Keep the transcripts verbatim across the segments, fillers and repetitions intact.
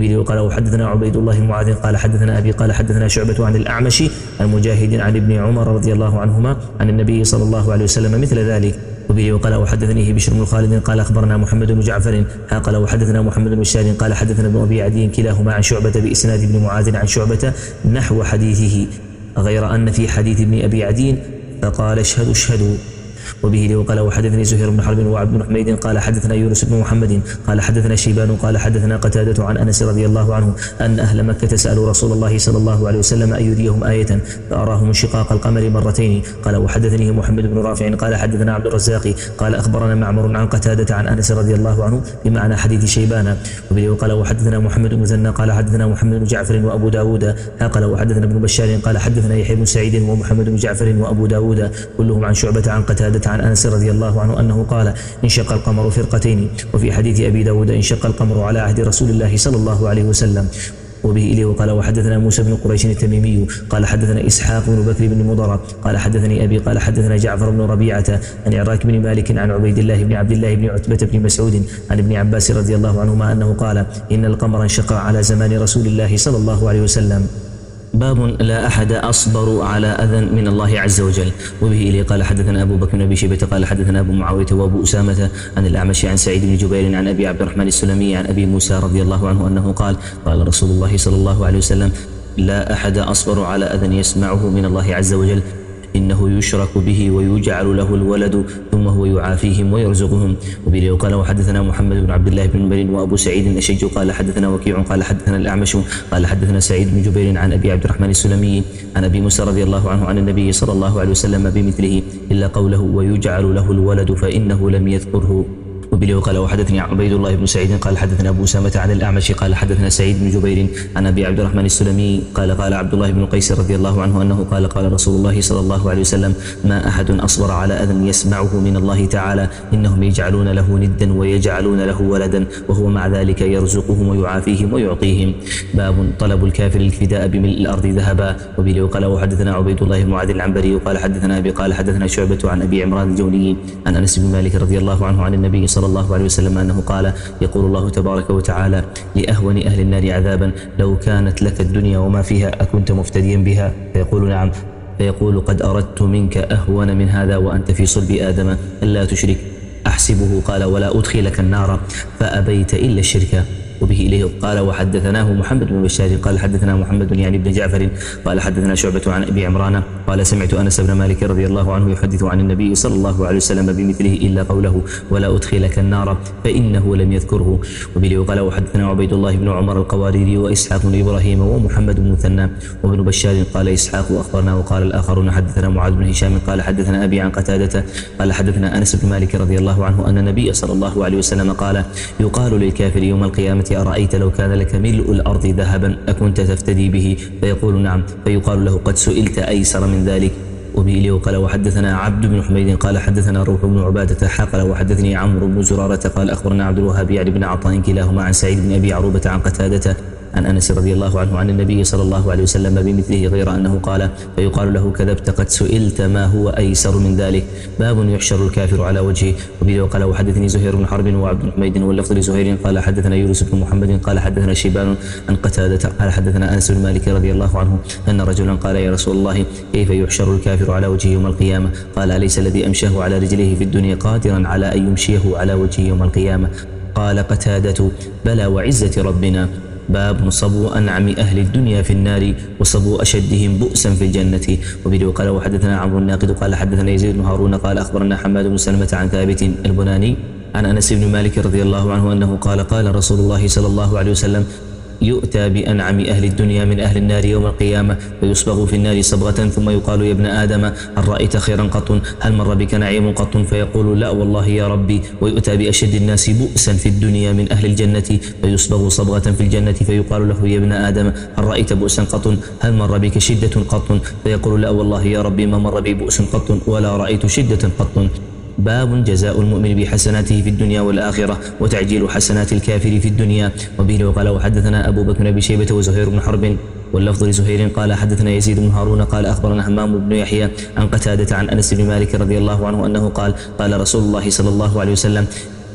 وبه قال وحدثنا عبيد الله بن معاذ قال حدثنا أبي قال حدثنا شعبة عن الأعمش عن مجاهد عن ابن عمر رضي الله عنهما عن النبي صلى الله عليه وسلم مثل ذلك. وبه قال وحدثنيه بشر بن خالد قال أخبرنا محمد بن جعفر قال وحدثنا محمد بن بشار قال حدثنا ابن أبي عدي كلاهما عن شعبة بإسناد ابن معاذ عن شعبة نحو حديثه، غير أن في حديث ابن أبي عدي فقال اشهدوا اشهدوا. وبه وقال وحدثني زهير بن حرب وعبد بن حميد قال حدثنا يونس بن محمد قال حدثنا شيبان قال حدثنا قتادة عن أنس رضي الله عنه أن أهل مكة سألوا رسول الله صلى الله عليه وسلم أن يريهم آية فأراهم انشقاق القمر مرتين. قال وحدثني محمد بن رافع قال حدثنا عبد الرزاق قال أخبرنا معمر عن قتادة عن أنس رضي الله عنه بمعنى حديث شيبان. وبه وقال وحدثنا محمد بن مثنى قال حدثنا محمد بن جعفر وأبو داود قال وحدثنا ابن بشار قال حدثنا يحيى بن سعيد ومحمد بن جعفر وأبو داود كلهم عن شعبة عن قتادة عن أنس رضي الله عنه أنه قال انشق القمر فرقتين. وفي حديث أبي داود انشق القمر على عهد رسول الله صلى الله عليه وسلم. وبه إليه وقال وحدثنا موسى بن قريش التميمي قال حدثنا إسحاق بن بكر بن مضر قال حدثني أبي قال حدثنا جعفر بن ربيعة عن عراك بن مالك عن عبيد الله بن عبد الله بن عتبة بن مسعود عن ابن عباس رضي الله عنهما أنه قال إن القمر انشق على زمان رسول الله صلى الله عليه وسلم. باب لا أحد أصبر على أذى من الله عز وجل. وبه إليه قال حدثنا أبو بكر بن أبي شيبة قال حدثنا أبو معاوية وأبو أسامة عن الأعمش عن سعيد بن جبير عن أبي عبد الرحمن السلمي عن أبي موسى رضي الله عنه أنه قال قال رسول الله صلى الله عليه وسلم لا أحد أصبر على أذى يسمعه من الله عز وجل إنه يشرك به ويجعل له الولد ثم هو يعافيهم ويرزقهم. وبه قال وحدثنا محمد بن عبد الله بن نمير وأبو سعيد الأشج قال حدثنا وكيع قال حدثنا الأعمش قال حدثنا سعيد بن جبير عن أبي عبد الرحمن السلمي عن أبي موسى رضي الله عنه عن النبي صلى الله عليه وسلم بمثله إلا قوله ويجعل له الولد فإنه لم يذكره. وبه قال وحدثني عبيد الله بن سعيد قال حدثنا أبو أسامة عن الأعمش قال حدثنا سعيد بن جبير عن أبي عبد الرحمن السلمي قال قال عبد الله بن قيس رضي الله عنه أنه قال قال رسول الله صلى الله عليه وسلم ما أحد أصبر على أذى يسمعه من الله تعالى إنهم يجعلون له ندا ويجعلون له ولدا وهو مع ذلك يرزقهم ويعافيهم ويعطيهم. باب طلب الكافر الفداء بملء الأرض ذهبا. وبه قال وحدثنا عبيد الله بن معاذ العنبري قال حدثنا أبي قال حدثنا شعبة عن أبي عمران الجوني عن أنس بن مالك رضي الله عنه عن النبي صلى الله عليه وسلم أنه قال يقول الله تبارك وتعالى لأهون أهل النار عذابا لو كانت لك الدنيا وما فيها أكنت مفتديا بها فيقول نعم فيقول قد أردت منك أهون من هذا وأنت في صلب آدم ألا تشرك أحسبه قال ولا أدخلك النار فأبيت إلا الشرك. وبه إليه قال وحدثناه محمد بن بشار قال حدثنا محمد يعني بن جعفر قال حدثنا شعبة عن أبي عمران قال سمعت أنس بن مالك رضي الله عنه يحدث عن النبي صلى الله عليه وسلم بمثله إلا قوله ولا أدخلك النار فإنه لم يذكره. وبه قال وحدثنا عبيد الله بن عمر القواريري وإسحاق بن إبراهيم ومحمد بن مثنى وابن بشار قال إسحاق أخبرنا وقال الآخرون حدثنا معاذ بن هشام قال حدثنا أبي عن قتادة قال حدثنا أنس بن مالك رضي الله عنه أن النبي صلى الله عليه وسلم قال يقال للكافر يوم القيامة أرأيت لو كان لك ملء الأرض ذهبا أكنت تفتدي به فيقول نعم فيقال له قد سئلت أيسر من ذلك. وبه قال وحدثنا عبد بن حميد قال حدثنا روح بن عبادة حقل وحدثني عمرو بن زرارة قال أخبرنا عبد الوهاب يعني بن عطاء كلاهما عن سعيد بن أبي عروبة عن قتادة عن أنس رضي الله عنه عن النبي صلى الله عليه وسلم بمثله غير أنه قال فيقال له كذبت قد سئلت ما هو أيسر من ذلك. باب يحشر الكافر على وجهه. وبه قال وحدثني زهير بن حرب وعبد بن حميد واللفظ لزهير قال حدثنا يونس بن محمد قال حدثنا شيبان عن قتادة قال حدثنا أنس بن مالك رضي الله عنه أن رجلا قال يا رسول الله كيف يحشر الكافر على وجهه يوم القيامة قال أليس الذي أمشاه على رجليه في الدنيا قادرا على أن يمشيه على وجهه يوم القيامة قال قتادة بلى وعزة ربنا. باب صبو أنعم أهل الدنيا في النار وصبو أشدهم بؤسا في الجنة. وبه قال وحدثنا عمرو الناقد قال حدثنا يزيد بن هارون قال أخبرنا حماد بن سلمة عن ثابت البناني عن أنس بن مالك رضي الله عنه أنه قال قال رسول الله صلى الله عليه وسلم يؤتى بأنعم أهل الدنيا من أهل النار يوم القيامة فيصبغ في النار صبغة ثم يقال يا ابن آدم هل رأيت خيرا قط هل مر بك نعيم قط فيقول لا والله يا ربي. ويؤتى بأشد الناس بؤسا في الدنيا من أهل الجنة فيصبغ صبغة في الجنة فيقال له يا ابن آدم هل رأيت بؤسا قط هل مر بك شدة قط فيقول لا والله يا ربي ما مر بي بؤس قط ولا رأيت شدة قط. باب جزاء المؤمن بحسناته في الدنيا والآخرة وتعجيل حسنات الكافر في الدنيا. وبه قال وحدثنا أبو بكر بن شيبة وزهير بن حرب واللفظ لزهير قال حدثنا يزيد بن هارون قال أخبرنا همام بن يحيى عن قتادة عن أنس بن مالك رضي الله عنه أنه قال قال رسول الله صلى الله عليه وسلم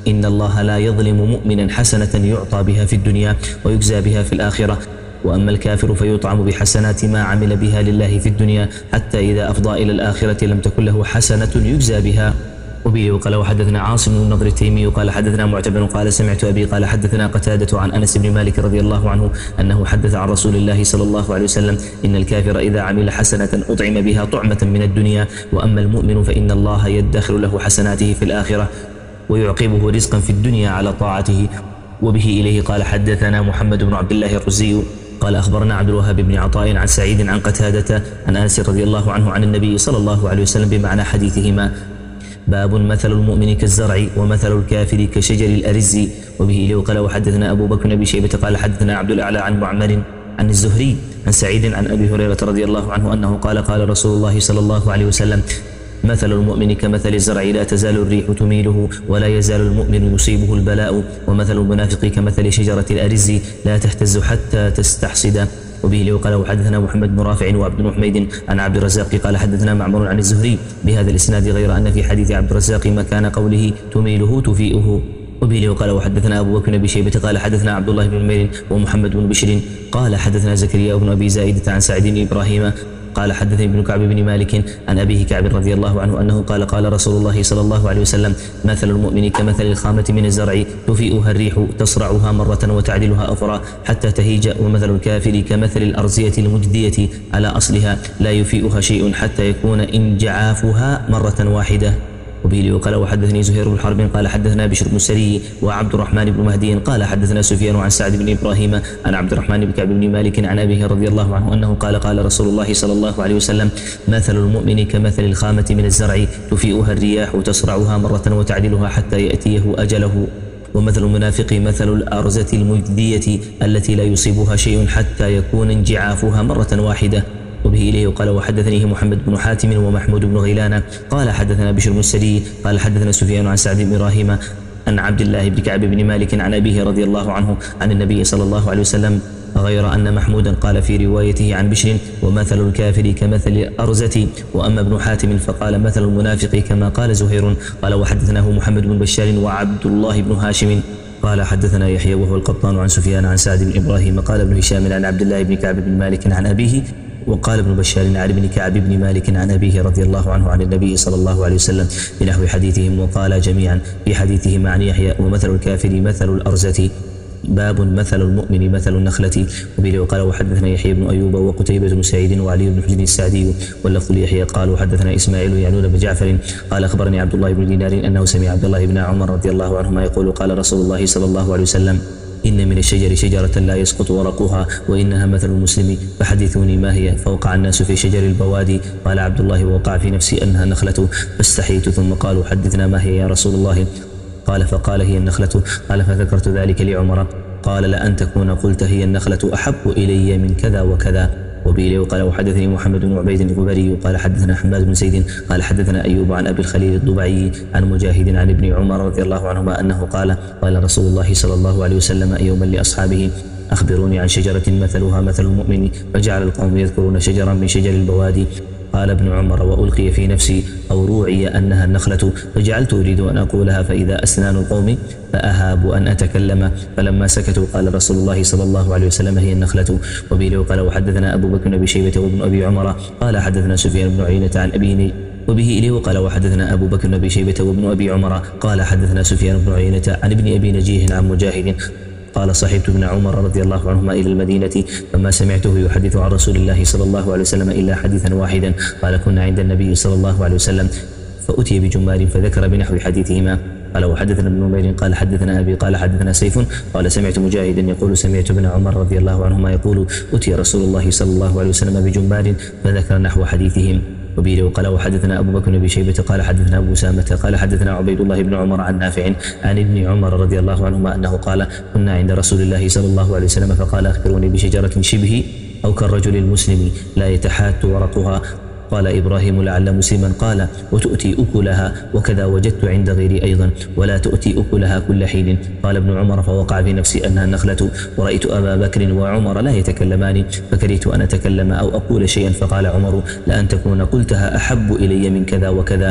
إن الله لا يظلم مؤمنا حسنة يعطى بها في الدنيا ويجزى بها في الآخرة، وأما الكافر فيطعم بحسنات ما عمل بها لله في الدنيا حتى إذا أفضى إلى الآخرة لم تكن له حسنة يجزى بها. وبه وقال وحدثنا عاصم بن النضر التيمي قال حدثنا معتمر قال سمعت أبي قال حدثنا قتادة عن أنس بن مالك رضي الله عنه أنه حدث عن رسول الله صلى الله عليه وسلم إن الكافر إذا عمل حسنة أطعم بها طعمة من الدنيا، وأما المؤمن فإن الله يدخر له حسناته في الآخرة ويعقبه رزقا في الدنيا على طاعته. وبه إليه قال حدثنا محمد بن عبد الله الرزي قال أخبرنا عبد الوهاب بن عطاء عن سعيد عن قتادة عن أنس رضي الله عنه عن النبي صلى الله عليه وسلم بمعنى حديثهما. باب مثل المؤمن كالزرع ومثل الكافر كشجر الأرز. وبه إليه قال وحدثنا أبو بكر بن شيبة قال حدثنا عبد الأعلى عن معمر عن الزهري عن سعيد عن أبي هريرة رضي الله عنه أنه قال قال رسول الله صلى الله عليه وسلم مثل المؤمن كمثل الزرع لا تزال الريح تميله ولا يزال المؤمن يصيبه البلاء، ومثل المنافق كمثل شجرة الأرز لا تهتز حتى تستحصد. وبه لي وقال وحدثنا محمد بن رافع وعبد بن حميد عن عبد الرزاق قال حدثنا معمر عن الزهري بهذا الإسناد غير أن في حديث عبد الرزاق مكان قوله تميله تفيئه. وبه لي وقال وحدثنا أبو بكر بن شيبة قال حدثنا عبد الله بن نمير ومحمد بن بشر قال حدثنا زكريا بن أبي زائدة عن سعيد بن إبراهيم قال حدثني ابن كعب بن مالك عن أبيه كعب رضي الله عنه أنه قال قال رسول الله صلى الله عليه وسلم مثل المؤمن كمثل الخامة من الزرع تفيئها الريح تصرعها مرة وتعدلها أخرى حتى تهيج، ومثل الكافر كمثل الأرزية المجدية على أصلها لا يفيئها شيء حتى يكون انجعافها مرة واحدة. وبه لي وقال وحدثني زهير بن حرب قال حدثنا بشر بن السري وعبد الرحمن بن مهدي قال حدثنا سفيان عن سعد بن إبراهيم عن عبد الرحمن بن كعب بن مالك عن أبيه رضي الله عنه أنه قال قال رسول الله صلى الله عليه وسلم مثل المؤمن كمثل الخامة من الزرع تفيئها الرياح تصرعها مرة وتعدلها حتى يأتيه أجله، ومثل المنافق مثل الأرزة المجدية التي لا يصيبها شيء حتى يكون انجعافها مرة واحدة. وبه إليه قال وحدثنيه محمد بن حاتم ومحمود بن غيلان قال حدثنا بشر بن السري قال حدثنا سفيان عن سعد بن إبراهيم عن عبد الله بن كعب بن مالك عن أبيه رضي الله عنه عن النبي صلى الله عليه وسلم غير أن محمودا قال في روايته عن بشر ومثل الكافر كمثل الأرزة، وأما ابن حاتم فقال مثل المنافق كما قال زهير. قال وحدثناه محمد بن بشار وعبد الله بن هاشم قال حدثنا يحيى وهو القطان عن سفيان عن سعد بن إبراهيم قال ابن هشام عن عبد الله بن كعب بن مالك عن أبيه، وقال ابن بشار عن ابن كعب بن مالك عن أبيه رضي الله عنه عن النبي صلى الله عليه وسلم بنحو حديثهم، وقال جميعا في حديثهم عن يحيى ومثل الكافر مثل الأرزة. باب مثل المؤمن مثل النخلة. وبه وقال وحدثنا يحيى بن أيوب وقتيبة بن سعيد وعلي بن حجر السعدي واللفظ ليحيى قال وحدثنا إسماعيل يعنون بن جعفر قال أخبرني عبد الله بن دينار أنه سمع عبد الله بن عمر رضي الله عنهما يقول قال رسول الله صلى الله عليه وسلم إن من الشجر شجرة لا يسقط ورقها وإنها مثل المسلم فحدثوني ما هي، فوقع الناس في شجر البوادي. قال عبد الله ووقع في نفسي أنها نخلة فاستحيت، ثم قالوا حدثنا ما هي يا رسول الله؟ قال فقال هي النخلة. قال فذكرت ذلك لعمر قال لأن تكون قلت هي النخلة أحب إلي من كذا وكذا. وبه قال وحدثني محمد بن عبيد الغبري قال حدثنا حماد بن زيد قال حدثنا أيوب عن أبي الخليل الضبعي عن مجاهد عن ابن عمر رضي الله عنهما أنه قال قال رسول الله صلى الله عليه وسلم يوما لأصحابه أخبروني عن شجرة مثلها مثل المؤمن، فجعل القوم يذكرون شجرا من شجر البوادي. قال ابن عمر وألقي في نفسي أو روعي أنها النخلة، فجعلت أريد أن أقولها فإذا أسنان القوم فأهاب أن أتكلم، فلما سكتوا قال رسول الله صلى الله عليه وسلم هي النخلة. وبه قال وحدثنا أبو بكر بن شيبة وابن أبي عمر قال حدثنا سفيان بن عيينة عن أبيه. وبه إليه قال وحدثنا أبو بكر بن شيبة وابن أبي عمر قال حدثنا سفيان بن عيينة عن ابن أبي نجيه عن مجاهد قال صحبت ابن عمر رضي الله عنهما إلى المدينة فما سمعته يحدث عن رسول الله صلى الله عليه وسلم إلا حديثا واحدا. قال كنا عند النبي صلى الله عليه وسلم فأتي بجمار فذكر بنحو حديثهما. قال وحدثنا ابن نمير قال حدثنا أبي قال حدثنا سيف قال سمعت مجاهدا يقول سمعت ابن عمر رضي الله عنهما يقول أتي رسول الله صلى الله عليه وسلم بجمار فذكر نحو حديثهم. وبه وقال وحدثنا أبو بكر بن شيبة قال حدثنا أبو سامة قال حدثنا عبيد الله بن عمر عن نافع عن ابن عمر رضي الله عنهما أنه قال كنا عند رسول الله صلى الله عليه وسلم فقال أخبروني بشجرة شبه أو كالرجل المسلم لا يتحات ورقها. قال إبراهيم لعل مسلما قال وتؤتي أكلها، وكذا وجدت عند غيري أيضا ولا تؤتي أكلها كل حين. قال ابن عمر فوقع في نفسي أنها النخلة، ورأيت أبا بكر وعمر لا يتكلمان فكرهت أن أتكلم أو أقول شيئا، فقال عمر لأن تكون قلتها أحب إلي من كذا وكذا.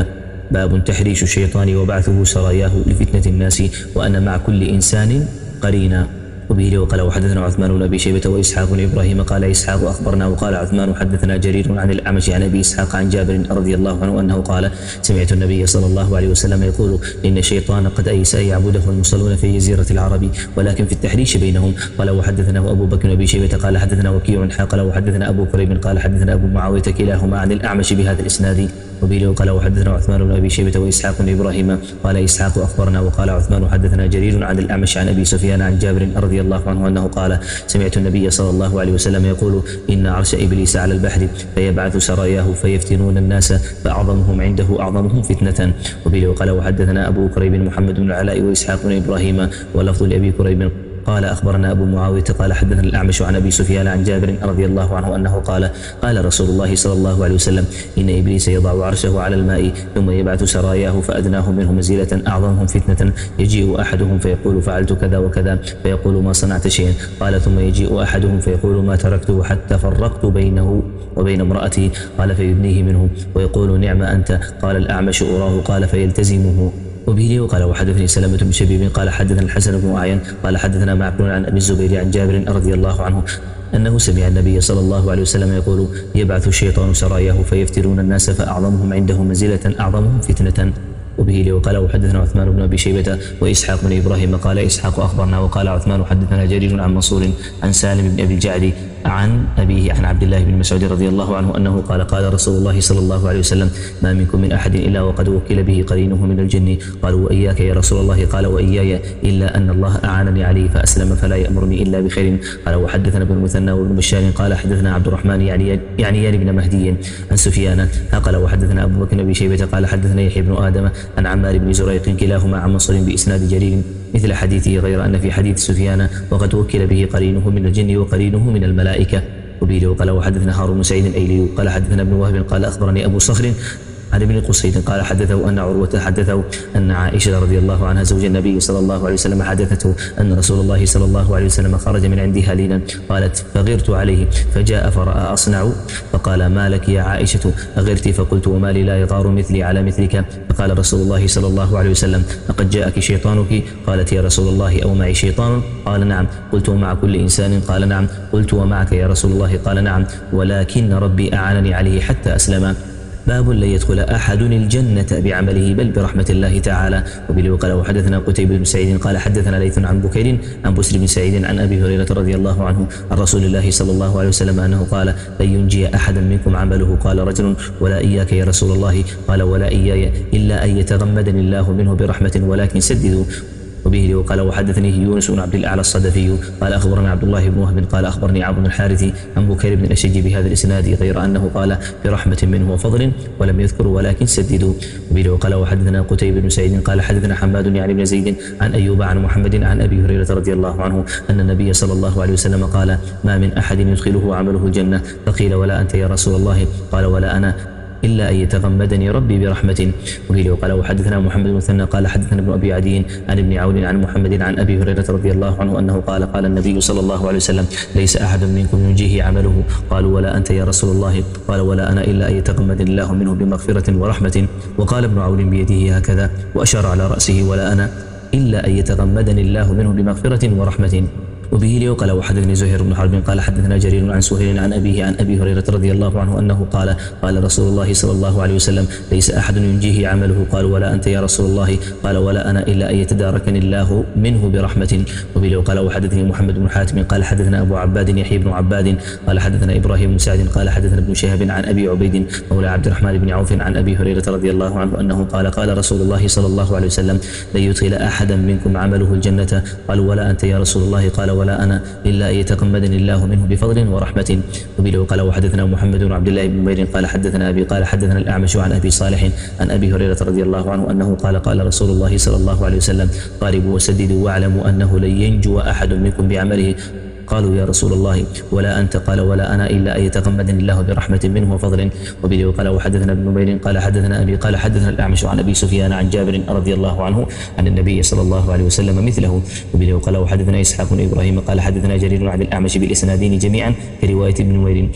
باب تحريش الشيطان وبعثه سراياه لفتنة الناس وأن مع كل إنسان قرينا. وبه وقال وحدثنا عثمان بن ابي شيبه واسحاق بن ابراهيم قال اسحاق اخبرنا وقال عثمان حدثنا جرير عن الاعمش عن ابي اسحاق عن جابر رضي الله عنه انه قال سمعت النبي صلى الله عليه وسلم يقول ان الشيطان قد ايس ان يعبده المصلون في جزيره العرب ولكن في التحريش بينهم. قال وحدثنا ابو بكر بن ابي شيبه قال حدثنا وكيع قال وحدثنا ابو كريب قال حدثنا ابو معاويه كلاهما عن الاعمش بهذا الاسناد. وبه وقال وحدثنا عثمان بن ابي شيبه واسحاق بن ابراهيم قال اسحاق اخبرنا وقال عثمان حدثنا جرير عن الاعمش عن ابي سفيان عن جابر رضي الله عنه انه قال سمعت النبي صلى الله عليه وسلم يقول ان عرش ابليس على البحر فيبعث سراياه فيفتنون الناس فاعظمهم عنده اعظمهم فتنه. وبه وقال وحدثنا ابو كريب محمد بن العلاء واسحاق بن ابراهيم ولفظ لابي كريب قال أخبرنا أبو معاوية قال حدثنا الأعمش عن أبي سفيان عن جابر رضي الله عنه أنه قال قال رسول الله صلى الله عليه وسلم إن إبليس يضع عرشه على الماء ثم يبعث سراياه فأدناهم منه منزلة أعظمهم فتنة يجيء أحدهم فيقول فعلت كذا وكذا فيقول ما صنعت شيئا قال ثم يجيء أحدهم فيقول ما تركته حتى فرقت بينه وبين امرأتي قال فيدنيه منه ويقول نعم أنت قال الأعمش أراه قال فيلتزمه. وبه وقال وحدثني سلمة بن شبيب قال حدثنا الحسن بن أعين قال حدثنا معقول عن أبي الزبير عن جابر رضي الله عنه أنه سمع النبي صلى الله عليه وسلم يقول يبعث الشيطان سراياه فيفترون الناس فأعظمهم عنده منزلة أعظمهم فتنة. وبه وقال وحدثنا عثمان بن ابي شيبه واسحاق بن ابراهيم قال اسحاق اخبرنا وقال عثمان حدثنا جرير عن منصور عن سالم بن ابي الجعد عن ابيه عن عبد الله بن مسعود رضي الله عنه انه قال قال رسول الله صلى الله عليه وسلم ما منكم من احد الا وقد وكل به قرينه من الجن قالوا واياك يا رسول الله قال واياي الا ان الله اعانني عليه فاسلم فلا يامرني الا بخير. قال وحدثنا ابن المثنى وابن بشار قال حدثنا عبد الرحمن يعني يعني يعني بن مهدي عن سفيان قال وحدثنا ابو بكر بن ابي شيبه قال حدثنا يحيى بن ادم عن عمار بن زريق كلاهما عن منصور بإسناد جرير مثل حديثه غير أن في حديث سفيان وقد وكل به قرينه من الجن وقرينه من الملائكة. وبه وقال وحدثنا هارون بن سعيد الأيلي قال حدثنا ابن وهب قال أخبرني أبو صخر عن ابن قصيد قال حدثه أن عروة حدثه أن عائشة رضي الله عنها زوج النبي صلى الله عليه وسلم حدثته أن رسول الله صلى الله عليه وسلم خرج من عندها ليلا قالت فغرت عليه فجاء فرأى أصنع فقال ما لك يا عائشة أغرت فقلت وما لي لا يطار مثلي على مثلك فقال رسول الله صلى الله عليه وسلم لقد جاءك شيطانك قالت يا رسول الله أو معي شيطان قال نعم قلت ومع كل إنسان قال نعم قلت ومعك يا رسول الله قال نعم ولكن ربي أعانني عليه حتى أسلم. باب لن يدخل أحد الجنة بعمله بل برحمة الله تعالى. وبه وقال وحدثنا قتيبة بن سعيد قال حدثنا ليث عن بكير عن بسر بن سعيد عن أبي هريرة رضي الله عنه عن رسول الله صلى الله عليه وسلم أنه قال لن ينجي أحدا منكم عمله قال رجل ولا إياك يا رسول الله قال ولا إياي إلا أن يتغمدني الله منه برحمة ولكن سددوا. وبه وقال وحدثني يونس بن عبد الأعلى الصدفي قال أخبرنا عبد الله بن وهب قال أخبرني عبد الحارث عن بكير بن الأشج بهذا الإسناد غير أنه قال برحمة منه وفضل ولم يذكر ولكن سددوا. وبه وقال وحدثنا قتيبة بن سعيد قال حدثنا حماد يعني بن زيد عن أيوب عن محمد عن أبي هريرة رضي الله عنه أن النبي صلى الله عليه وسلم قال ما من أحد يدخله عمله الجنة فقيل ولا أنت يا رسول الله قال ولا أنا إلا أن يتغمدني ربي برحمة. وقيل وقال وحدثنا محمد بن مثنى قال حدثنا ابن أبي عدي عن ابن عون عن محمد عن أبي هريرة رضي الله عنه أنه قال قال النبي صلى الله عليه وسلم ليس أحد منكم ينجيه عمله قالوا ولا أنت يا رسول الله قال ولا أنا إلا أن يتغمدني الله منه بمغفرة ورحمة. وقال ابن عون بيده هكذا وأشار على رأسه ولا أنا إلا أن يتغمدني الله منه بمغفرة ورحمة. وبه وقال وحدثني زهير بن حرب قال حدثنا جرير عن سهيل عن أبيه عن أبي هريرة رضي الله عنه أنه قال قال رسول الله صلى الله عليه وسلم ليس أحد ينجيه عمله قال ولا أنت يا رسول الله قال ولا أنا إلا أن يتداركني الله منه برحمة. وبه وقال وحدثني محمد بن حاتم قال حدثنا أبو عباد يحيى بن عباد قال حدثنا إبراهيم بن سعد قال حدثنا ابن شهاب عن أبي عبيد مولى عبد الرحمن بن عوف عن أبي هريرة رضي الله عنه أنه قال قال رسول الله صلى الله عليه وسلم لن يدخل أحدا منكم عمله الجنة قالوا ولا أنت يا رسول الله قال ولا أنا إلا أن يتغمدني الله منه بفضل ورحمة. وبه وقال وحدثنا محمد بن عبد الله بن نمير قال حدثنا أبي قال حدثنا الأعمش عن أبي صالح عن أبي هريرة رضي الله عنه أنه قال قال رسول الله صلى الله عليه وسلم قاربوا وسددوا واعلموا أنه لن ينجو أحد منكم بعمله قالوا يا رسول الله ولا أنت قال ولا أنا إلا أن يتغمدني الله برحمة منه وفضل. وبه وقال وحدثنا ابن نمير قال حدثنا أبي قال حدثنا الأعمش عن أبي سفيان عن جابر رضي الله عنه عن النبي صلى الله عليه وسلم مثله. وبه وقال وحدثنا إسحاق بن إبراهيم قال حدثنا جرير عن الأعمش بالإسنادين جميعا في رواية ابن نمير.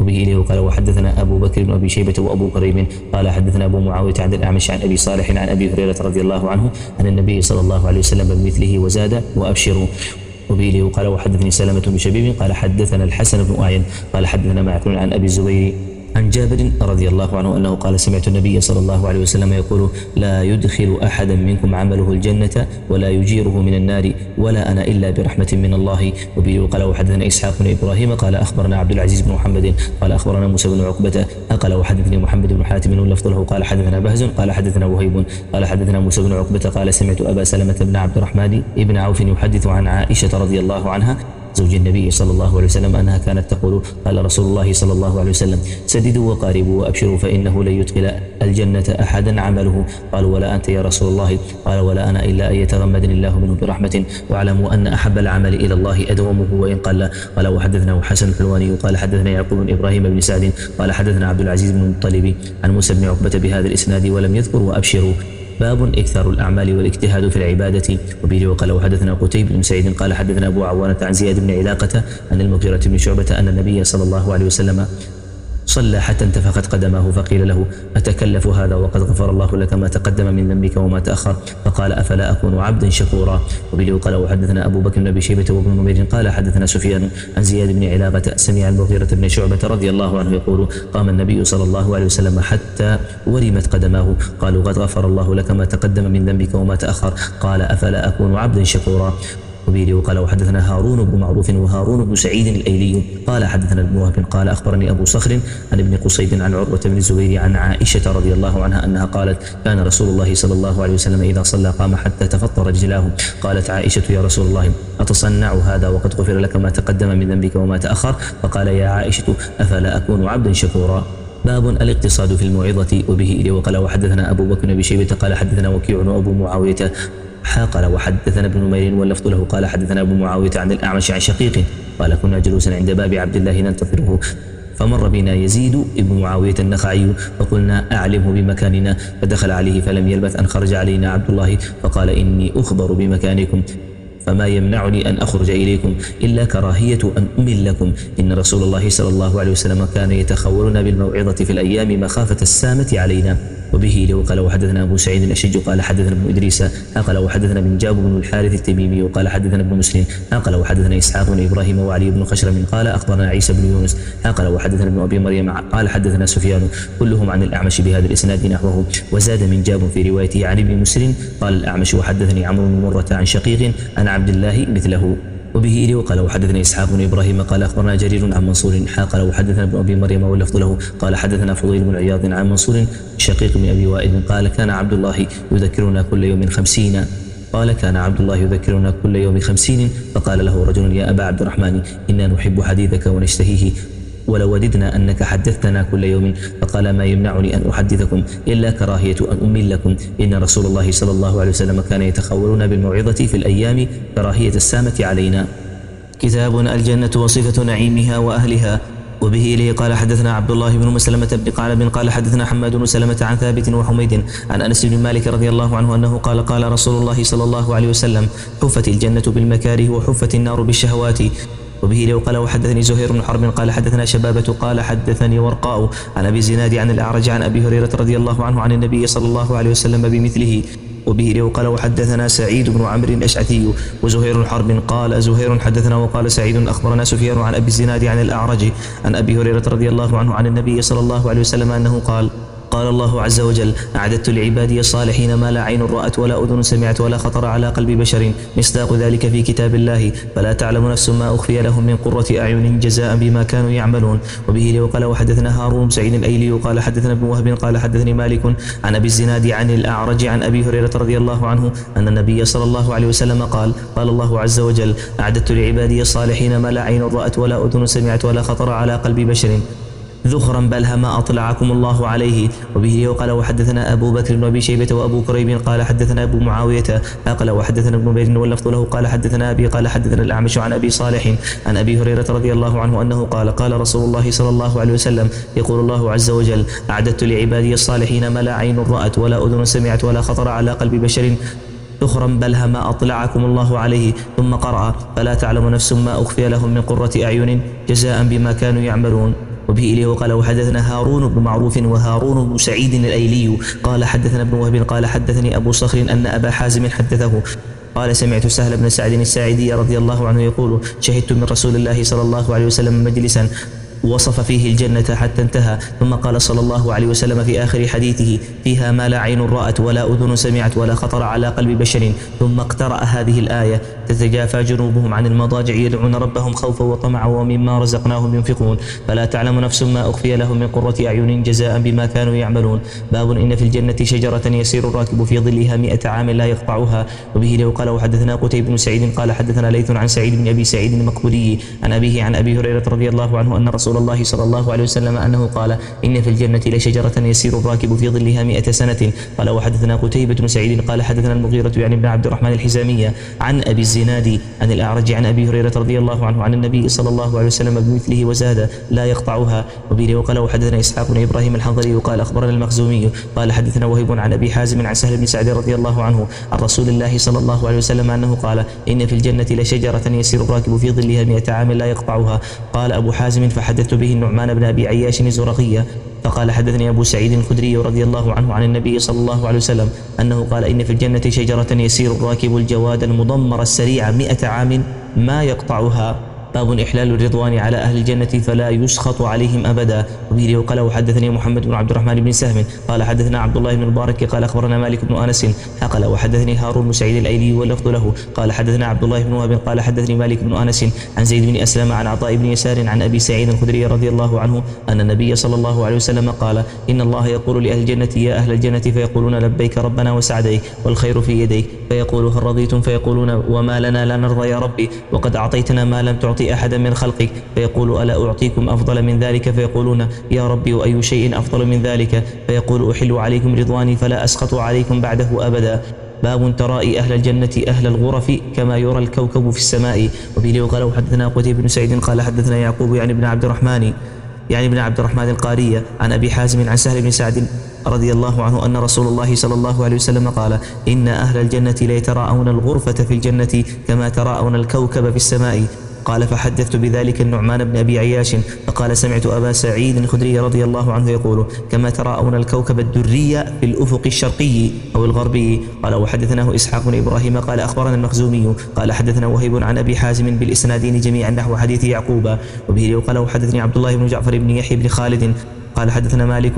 وبه إليه قال وحدثنا أبو بكر بن أبي شيبة وأبو كريب قال حدثنا أبو معاوية عن الأعمش عن أبي صالح عن أبي هريرة رضي الله عنه عن النبي صلى الله عليه وسلم بمثله وزاد وأبشروا. وبه إليه قال وحدثني سلمة بن شبيب قال حدثنا الحسن بن أعين قال حدثنا معقول عن أبي الزبير عن جابر رضي الله عنه أنه قال سمعت النبي صلى الله عليه وسلم يقول لا يدخل أحدا منكم عمله الجنة ولا يجيره من النار ولا أنا إلا برحمة من الله. وبه قال وحدثنا إسحاق بن إبراهيم قال أخبرنا عبد العزيز بن محمد قال أخبرنا موسى بن عقبة قال وحدثني محمد بن حاتم ولفظ له قال حدثنا بهز قال حدثنا وهيب قال حدثنا موسى بن عقبة قال سمعت أبا سلمة بن عبد الرحمن بن عوف يحدث عن عائشة رضي الله عنها زوج النبي صلى الله عليه وسلم أنها كانت تقول قال رسول الله صلى الله عليه وسلم سددوا وقاربوا وأبشروا فإنه لن يدخل الجنة أحدا عمله. قالوا ولا أنت يا رسول الله؟ قال ولا أنا إلا أن يتغمدني الله منه برحمة واعلموا أن أحب العمل إلى الله أدومه وإن قل. قال وحدثنا حسن الحلواني قال حدثنا يعقوب بن إبراهيم بن سعد قال حدثنا عبد العزيز بن المطلب عن موسى بن عقبة بهذا الإسناد ولم يذكر وأبشروا. باب إكثار الأعمال والاجتهاد في العبادة. وبه وقال وحدثنا قتيبة بن سعيد قال حدثنا أبو عوانة عن زياد بن علاقة عن المغيرة بن شعبة أن النبي صلى الله عليه وسلم صلى حتى انتفخت قدماه فقيل له أتكلف هذا وقد غفر الله لك ما تقدم من ذنبك وما تأخر؟ فقال أفلا أكون عبدا شكورا. وبه قال وحدثنا أبو بكر بن أبي شيبة وابن نمير قال حدثنا سفيان عن زياد بن علاقة سمع المغيرة بن شعبة رضي الله عنه يقول قام النبي صلى الله عليه وسلم حتى ورمت قدماه قالوا قد غفر الله لك ما تقدم من ذنبك وما تأخر؟ قال أفلا أكون عبدا شكورا. وبه قال وحدثنا هارون بن معروف وهارون بن سعيد الأيلي قال حدثنا ابن وهب قال أخبرني أبو صخر عن ابن قصيد عن عروة بن الزبير عن عائشة رضي الله عنها أنها قالت كان رسول الله صلى الله عليه وسلم إذا صلى قام حتى تفطر رجلاه. قالت عائشة يا رسول الله أتصنع هذا وقد غفر لك ما تقدم من ذنبك وما تأخر؟ فقال يا عائشة أفلا أكون عبدا شكورا. باب الاقتصاد في الموعظة. وبه إليه وقال وحدثنا أبو بكر بن شيبة قال حدثنا وكيع وأبو معاوية قال وحدثنا ابن نمير واللفظ له قال حدثنا أبو معاوية عن الأعمش عن شقيق قال كنا جلوسا عند باب عبد الله ننتظره فمر بنا يزيد ابن معاوية النخعي فقلنا أعلمه بمكاننا فدخل عليه فلم يلبث أن خرج علينا عبد الله فقال إني أخبر بمكانكم فما يمنعني أن أخرج إليكم إلا كراهية أن أمل لكم إن رسول الله صلى الله عليه وسلم كان يتخولنا بالموعظة في الأيام مخافة السامة علينا. وبه لو قال وحدثنا أبو سعيد الأشج قال حدثنا ابن إدريس قال وحدثنا بن جاب بن الحارث التميمي وقال حدثنا ابن مسلم قال وحدثنا إسحاق بن إبراهيم وعلي بن خشرم قال أخبرنا عيسى بن يونس قال وحدثنا ابن أبي مريم قال حدثنا سفيان كلهم عن الأعمش بهذا الإسناد نحوه وزاد من جاب في روايته عن ابن مسلم قال الأعمش وحدثني عمرو بن مرة عن شقيق عن عبد الله مثله. وبه إليه وقال وحدثنا إسحاق بن إبراهيم قال أخبرنا جرير عن منصور قال وحدثنا ابن أبي مريم واللفظ له قال حدثنا فضيل بن عياض عن منصور شقيق بن أبي وائل قال كان عبد الله يذكرنا كل يوم خمسين قال كان عبد الله يذكرنا كل يوم خمسين فقال له رجل يا أبا عبد الرحمن إنا نحب حديثك ونشتهيه ولو وددنا أنك حدثتنا كل يوم. فقال ما يمنعني أن أحدثكم إلا كراهية أن أمل لكم إن رسول الله صلى الله عليه وسلم كان يتخولنا بالموعظة في الأيام كراهية السامة علينا. كتاب الجنة وصفة نعيمها وأهلها. وبه إليه قال حدثنا عبد الله بن مسلمة بن قعنب قال حدثنا حماد بن سلمة عن ثابت وحميد عن أنس بن مالك رضي الله عنه أنه قال قال رسول الله صلى الله عليه وسلم حفت الجنة بالمكاره وحفت النار بالشهوات. وبه لو قال وحدثني زهير بن حرب قال حدثنا شبابة قال حدثني ورقاء عن أبي الزناد عن الأعرج عن أبي هريرة رضي الله عنه عن النبي صلى الله عليه وسلم بمثله. وبه لو قال وحدثنا سعيد بن عمرو الأشعثي وزهير حرب قال زهير حدثنا وقال سعيد أخبرنا سفيان عن أبي الزناد عن الأعرج عن أبي هريرة رضي الله عنه عن النبي صلى الله عليه وسلم أنه قال قال الله عز وجل أعددت لعبادي الصالحين ما لا عين رأت ولا أذن سمعت ولا خطر على قلب بشر مصداق ذلك في كتاب الله فلا تعلم نفس ما أخفي لهم من قرة أعين جزاء بما كانوا يعملون. وبه وقال وحدثنا هارون سعيد الأيلي قال حدثنا ابن وهب قال حدثني مالك عن أبي الزناد عن الأعرج عن أبي هريرة رضي الله عنه أن النبي صلى الله عليه وسلم قال قال الله عز وجل أعددت لعبادي الصالحين ما لا عين رأت ولا أذن سمعت ولا خطر على قلب بشر ذخرا بل ما أطلعكم الله عليه. وبه وقال وحدثنا أبو بكر بن أبي شيبة وأبو كريب قال حدثنا أبو معاوية قال وحدثنا ابن نمير واللفظ له قال حدثنا أبي قال حدثنا الأعمش عن أبي صالح عن أبي هريرة رضي الله عنه أنه قال قال رسول الله صلى الله عليه وسلم يقول الله عز وجل أعددت لعبادي الصالحين ما لا عين رأت ولا أذن سمعت ولا خطر على قلب بشر ذخرا بل ما أطلعكم الله عليه. ثم قرأ فلا تعلم نفس ما أخفي لهم من قرة أعين جزاء بما كانوا يعملون. وبه إليه وقال وحدثنا هارون بن معروف وهارون بن سعيد الأيلي قال حدثنا ابن وهب قال حدثني أبو صخر أن أبا حازم حدثه قال سمعت سهل بن سعد الساعدي رضي الله عنه يقول شهدت من رسول الله صلى الله عليه وسلم مجلسا وصف فيه الجنة حتى انتهى، ثم قال صلى الله عليه وسلم في آخر حديثه فيها ما لا عين رأت ولا أذن سمعت ولا خطر على قلب بشر، ثم اقترأ هذه الآية تتجافى جنوبهم عن المضاجع يدعون ربهم خوفا وطمعا ومما رزقناهم ينفقون فلا تعلم نفس ما أخفي لهم من قرة أعين جزاء بما كانوا يعملون. باب إن في الجنة شجرة يسير الراكب في ظلها مئة عام لا يقطعها. وبه له قال وحدثنا قتيبة بن سعيد قال حدثنا ليث عن سعيد بن أبي سعيد المقبوري عن أبيه عن أبي هريرة رضي الله عنه أن رسول الله صلى الله عليه وسلم أنه قال إن في الجنة لشجرة يسير الراكب في ظلها مئة سنة. قال وحدثنا قتيبة بن سعيد قال حدثنا المغيرة يعني بن عبد الرحمن الحزامية عن أبي الزناد عن الأعرج عن أبي هريرة رضي الله عنه عن النبي صلى الله عليه وسلم بمثله وزاد لا يقطعها. وبه وقال وحدثنا إسحاق بن إبراهيم الحنظلي قال أخبرنا المخزومي قال حدثنا وهيب عن أبي حازم عن سهل بن سعد رضي الله عنه عن رسول الله صلى الله عليه وسلم أنه قال إن في الجنة لشجرة يسير الراكب في ظلها مئة عام لا يقطعها. قال أبو حازم فحدثت به النعمان بن أبي عياش الزرقية فقال حدثني أبو سعيد الخدري رضي الله عنه عن النبي صلى الله عليه وسلم أنه قال إن في الجنة شجرة يسير الراكب الجواد المضمر السريع مئة عام ما يقطعها. باب إحلال الرضوان على أهل الجنة فلا يسخط عليهم أبدا. وبه وقال وحدثني محمد بن عبد الرحمن بن سهم قال حدثنا عبد الله بن المبارك قال أخبرنا مالك بن أنس قال وحدثني هارون بن سعيد الأيلي واللفظ له قال حدثنا عبد الله بن وهب قال حدثني مالك بن أنس عن زيد بن أسلم عن عطاء بن يسار عن أبي سعيد الخدري رضي الله عنه أن النبي صلى الله عليه وسلم قال إن الله يقول لأهل الجنة يا أهل الجنة فيقولون لبيك ربنا وسعديك والخير في يديك فيقول هل رضيتم فيقولون وما لنا لا نرضى يا ربي وقد أعطيتنا ما لم تعطي أحدا من خلقك فيقول ألا أعطيكم أفضل من ذلك فيقولون يا ربي وأي شيء أفضل من ذلك فيقول أحل عليكم رضواني فلا أسخط عليكم بعده أبدا. باب ترائي أهل الجنة أهل الغرف كما يرى الكوكب في السماء. وبه وقال حدثنا قتيبة بن سعيد قال حدثنا يعقوب يعني ابن عبد الرحمن يعني ابن عبد الرحمن القارية عن أبي حازم عن سهل بن سعد رضي الله عنه أن رسول الله صلى الله عليه وسلم قال إن أهل الجنة ليتراءون الغرفة في الجنة كما تراءون الكوكب في السماء. قال فحدثت بذلك النعمان بن أبي عياش فقال سمعت أبا سعيد الخدري رضي الله عنه يقول كما تراءون الكوكب الدري في الأفق الشرقي أو الغربي. قال وحدثناه إسحاق بن إبراهيم قال أخبرنا المخزومي قال حدثنا وهيب عن أبي حازم بالإسنادين جميعا نحو حديث يعقوب. وبه قال وحدثني عبد الله بن جعفر بن يحيى بن خالد قال حدثنا مالك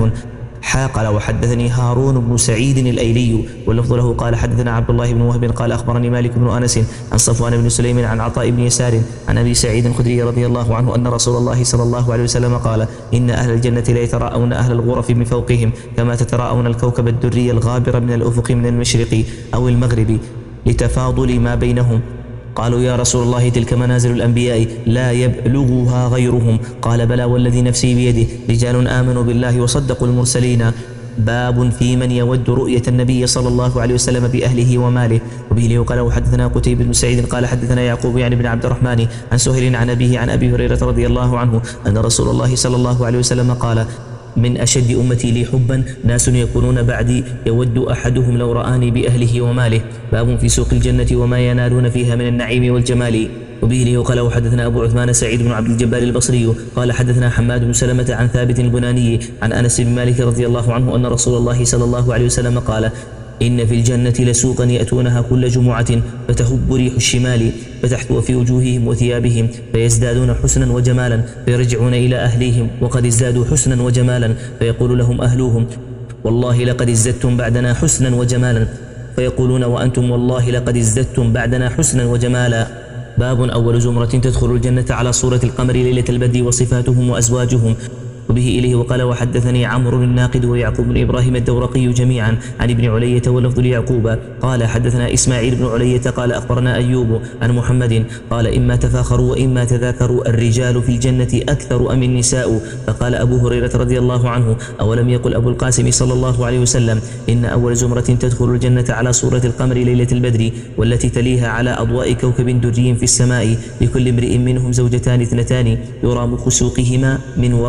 قال وحدثني هارون بن سعيد الأيلي واللفظ له قال حدثنا عبد الله بن وهب قال أخبرني مالك بن أنس عن صفوان بن سليم عن عطاء بن يسار عن أبي سعيد الخدري رضي الله عنه أن رسول الله صلى الله عليه وسلم قال إن أهل الجنة لا يتراءون أهل الغرف من فوقهم كما تتراءون الكوكب الدري الغابر من الأفق من المشرق أو المغرب لتفاضل ما بينهم. قالوا يا رسول الله تلك منازل الأنبياء لا يبلغها غيرهم. قال بلى والذي نفسي بيده رجال آمنوا بالله وصدقوا المرسلين. باب في من يود رؤية النبي صلى الله عليه وسلم بأهله وماله. وبه قال وحدثنا قتيبة بن سعيد قال حدثنا يعقوب يعني بن عبد الرحمن عن سهيل عن أبيه عن أبي هريرة رضي الله عنه أن رسول الله صلى الله عليه وسلم قال من أشد أمتي لي حبا ناس يكونون بعدي يود أحدهم لو رآني بأهله وماله. باب في سوق الجنة وما ينالون فيها من النعيم والجمال. وبه قال وحدثنا أبو عثمان سعيد بن عبد الجبار البصري قال حدثنا حماد بن سلمة عن ثابت البناني عن أنس بن مالك رضي الله عنه أن رسول الله صلى الله عليه وسلم قال إن في الجنة لسوقا يأتونها كل جمعة فتهب ريح الشمال فتحثو في وجوههم وثيابهم فيزدادون حسنا وجمالا فيرجعون إلى أهليهم وقد ازدادوا حسنا وجمالا فيقول لهم أهلوهم والله لقد ازددتم بعدنا حسنا وجمالا فيقولون وأنتم والله لقد ازددتم بعدنا حسنا وجمالا. باب أول زمرة تدخل الجنة على صورة القمر ليلة البدر وصفاتهم وأزواجهم. وبه إليه وقال وحدثني عمرو الناقد ويعقوب بن إبراهيم الدورقي جميعا عن ابن علية واللفظ ليعقوب قال حدثنا إسماعيل بن علية قال أخبرنا أيوب عن محمد قال إما تفاخروا وإما تذاكروا الرجال في الجنة أكثر أم النساء. فقال أبو هريرة رضي الله عنه أولم يقل أبو القاسم صلى الله عليه وسلم إن أول زمرة تدخل الجنة على صورة القمر ليلة البدر والتي تليها على أضواء كوكب دري في السماء لكل امرئ منهم زوجتان اثنتان يرى مخ سوقهما من وراء اللحم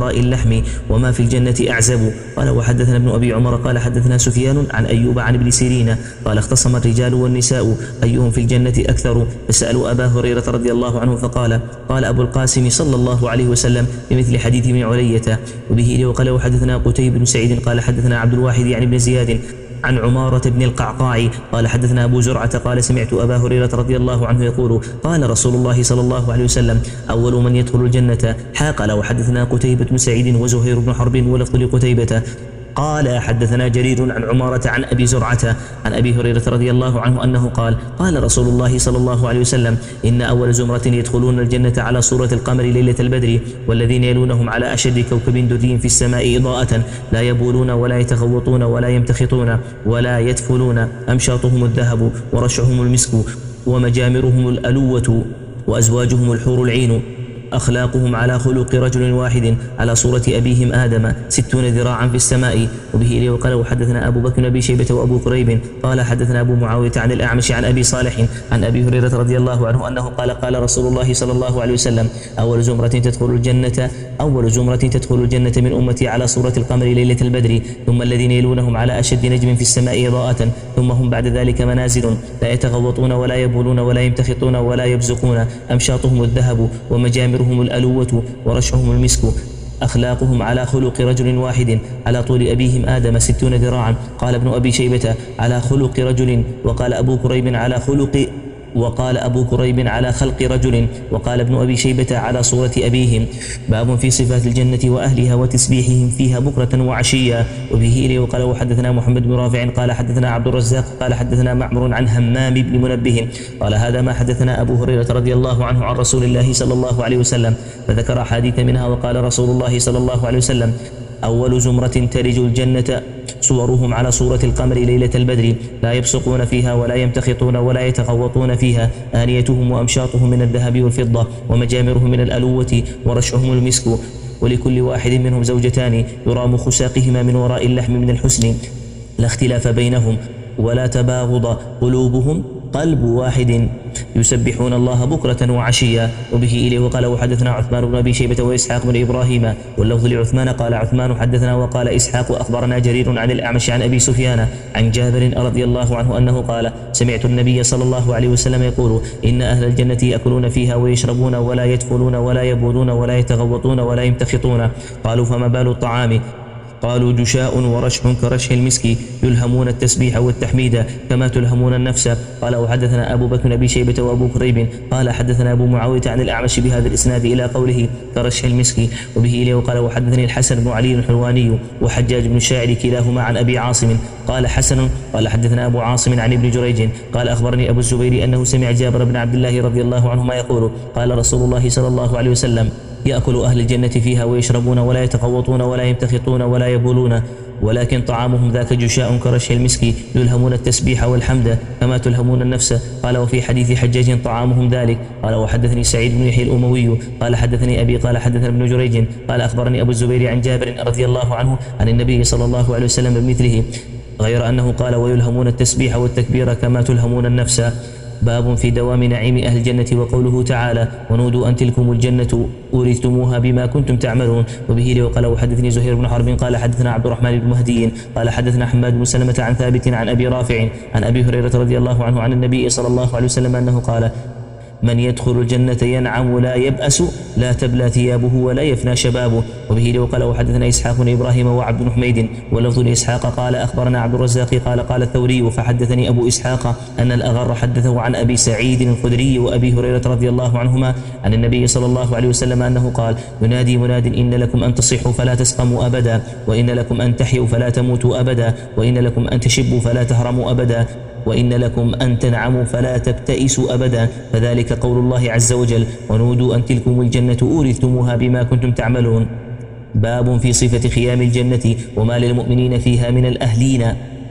اللحم وما في الجنة أعزب. قال وحدثنا ابن أبي عمر قال حدثنا سفيان عن أيوب عن ابن سيرين قال اختصم الرجال والنساء أيهم في الجنة أكثر، فسألوا أبا هريرة رضي الله عنه فقال قال أبو القاسم صلى الله عليه وسلم بمثل حديث ابن علية. وبه وقال وحدثنا قتيبة بن سعيد قال حدثنا عبد الواحد يعني بن زياد عن عمارة بن القعقاع قال حدثنا أبو زرعة قال سمعت أبا هريرة رضي الله عنه يقول قال رسول الله صلى الله عليه وسلم أول من يدخل الجنة حا. قال وحدثنا قتيبة بن سعيد وزهير بن حرب ولفظ لقتيبة قال حدثنا جرير عن عمارة عن أبي زرعة عن أبي هريرة رضي الله عنه أنه قال قال رسول الله صلى الله عليه وسلم إن أول زمرة يدخلون الجنة على صورة القمر ليلة البدر والذين يلونهم على أشد كوكب دري في السماء إضاءة لا يبولون ولا يتغوطون ولا يمتخطون ولا يدفلون أمشاطهم الذهب ورشعهم المسك ومجامرهم الألوة وأزواجهم الحور العين أخلاقهم على خلق رجل واحد على صورة أبيهم آدم ستون ذراعا في السماء. وبه إليه وقال وحدثنا أبو بكر أبي شيبة وأبو كريب قال حدثنا أبو معاوية عن الأعمش عن أبي صالح عن أبي هريرة رضي الله عنه أنه قال قال رسول الله صلى الله عليه وسلم أول زمرة تدخل الجنة أول زمرة تدخل الجنة من أمتي على صورة القمر ليلة البدر ثم الذين يلونهم على أشد نجم في السماء إضاءة ثم هم بعد ذلك منازل لا يتغوطون ولا يبولون ولا يمتخطون ولا يبزقون أمشاطهم الذهب ومجامرهم الألوة ورشعهم المسك أخلاقهم على خلق رجل واحد على طول أبيهم آدم ستون ذراعا. قال ابن أبي شيبة على خلق رجل وقال أبو كريب على خلق وقال أبو كريب على خلق رجل وقال ابن أبي شيبة على صورة أبيهم. باب في صفات الجنة وأهلها وتسبيحهم فيها بكرة وعشيا. وبه إليه وقال وحدثنا محمد بن رافع قال حدثنا عبد الرزاق قال حدثنا معمر عن همام بن منبه قال هذا ما حدثنا أبو هريرة رضي الله عنه عن رسول الله صلى الله عليه وسلم فذكر أحاديث منها وقال رسول الله صلى الله عليه وسلم أول زمرة ترج الجنة صورهم على صورة القمر ليلة البدر لا يبصقون فيها ولا يمتخطون ولا يتغوطون فيها آنيتهم وأمشاطهم من الذهب والفضة ومجامرهم من الألوة ورشعهم المسك ولكل واحد منهم زوجتان يرام خساقهما من وراء اللحم من الحسن لا اختلاف بينهم ولا تباغض قلوبهم قلب واحد يسبحون الله بكرة وعشيا. وبه إليه وقال وحدثنا عثمان بن أبي شيبة وإسحاق بن إبراهيم واللفظ لعثمان قال عثمان حدثنا وقال إسحاق أخبرنا جرير عن الأعمش عن أبي سفيان عن جابر رضي الله عنه أنه قال سمعت النبي صلى الله عليه وسلم يقول إن أهل الجنة يأكلون فيها ويشربون ولا يدفلون ولا يبولون ولا يتغوطون ولا يمتخطون. قالوا فما بال الطعام؟ قالوا جشاء ورشح كرشح المسك يلهمون التسبيح والتحميد كما تلهمون النفس. قال وحدثنا أبو بكر أبي شيبة وأبو كريب قال حدثنا أبو معاوية عن الأعمش بهذا الإسناد إلى قوله كرشح المسك. وبه إليه وقال وحدثني الحسن بن علي الحلواني وحجاج بن الشاعر كلاهما عن أبي عاصم قال حسن قال حدثنا أبو عاصم عن ابن جريج قال أخبرني أبو الزبير أنه سمع جابر بن عبد الله رضي الله عنهما يقول قال رسول الله صلى الله عليه وسلم يأكل أهل الجنة فيها ويشربون ولا يتغوطون ولا يمتخطون ولا يبولون ولكن طعامهم ذاك جشاء كرشح المسك يلهمون التسبيح والحمد كما تلهمون النفس. قال وفي حديث حجاج طعامهم ذلك. قال وحدثني سعيد بن يحيى الأموي قال حدثني أبي قال حدثنا ابن جريج قال أخبرني أبو الزبير عن جابر رضي الله عنه عن النبي صلى الله عليه وسلم بمثله غير أنه قال ويلهمون التسبيح والتكبير كما تلهمون النفس. باب في دوام نعيم أهل الجنة وقوله تعالى ونودوا أن تلكم الجنة أورثتموها بما كنتم تعملون. وبه لي وقال وحدثني زهير بن حرب قال حدثنا عبد الرحمن بن مهدي قال حدثنا حماد بن سلمة عن ثابت عن أبي رافع عن أبي هريرة رضي الله عنه عن النبي صلى الله عليه وسلم أنه قال من يدخل الجنة ينعم لا يبأس لا تبلى ثيابه ولا يفنى شبابه. وبه لي وقال وحدثنا إسحاق بن إبراهيم وعبد بن حميد ولفظ لإسحاق قال أخبرنا عبد الرزاق قال قال الثوري فحدثني أبو إسحاق أن الأغر حدثه عن أبي سعيد الخدري وأبي هريرة رضي الله عنهما عن النبي صلى الله عليه وسلم أنه قال ينادي مناد إن لكم أن تصحوا فلا تسقموا أبدا وإن لكم أن تحيوا فلا تموتوا أبدا وإن لكم أن تشبوا فلا تهرموا أبدا وإن لكم أن تنعموا فلا تبتئسوا أبدا فذلك قول الله عز وجل ونودوا أن تلكم الجنة أورثتموها بما كنتم تعملون. باب في صفة خيام الجنة وما للمؤمنين فيها من الأهلين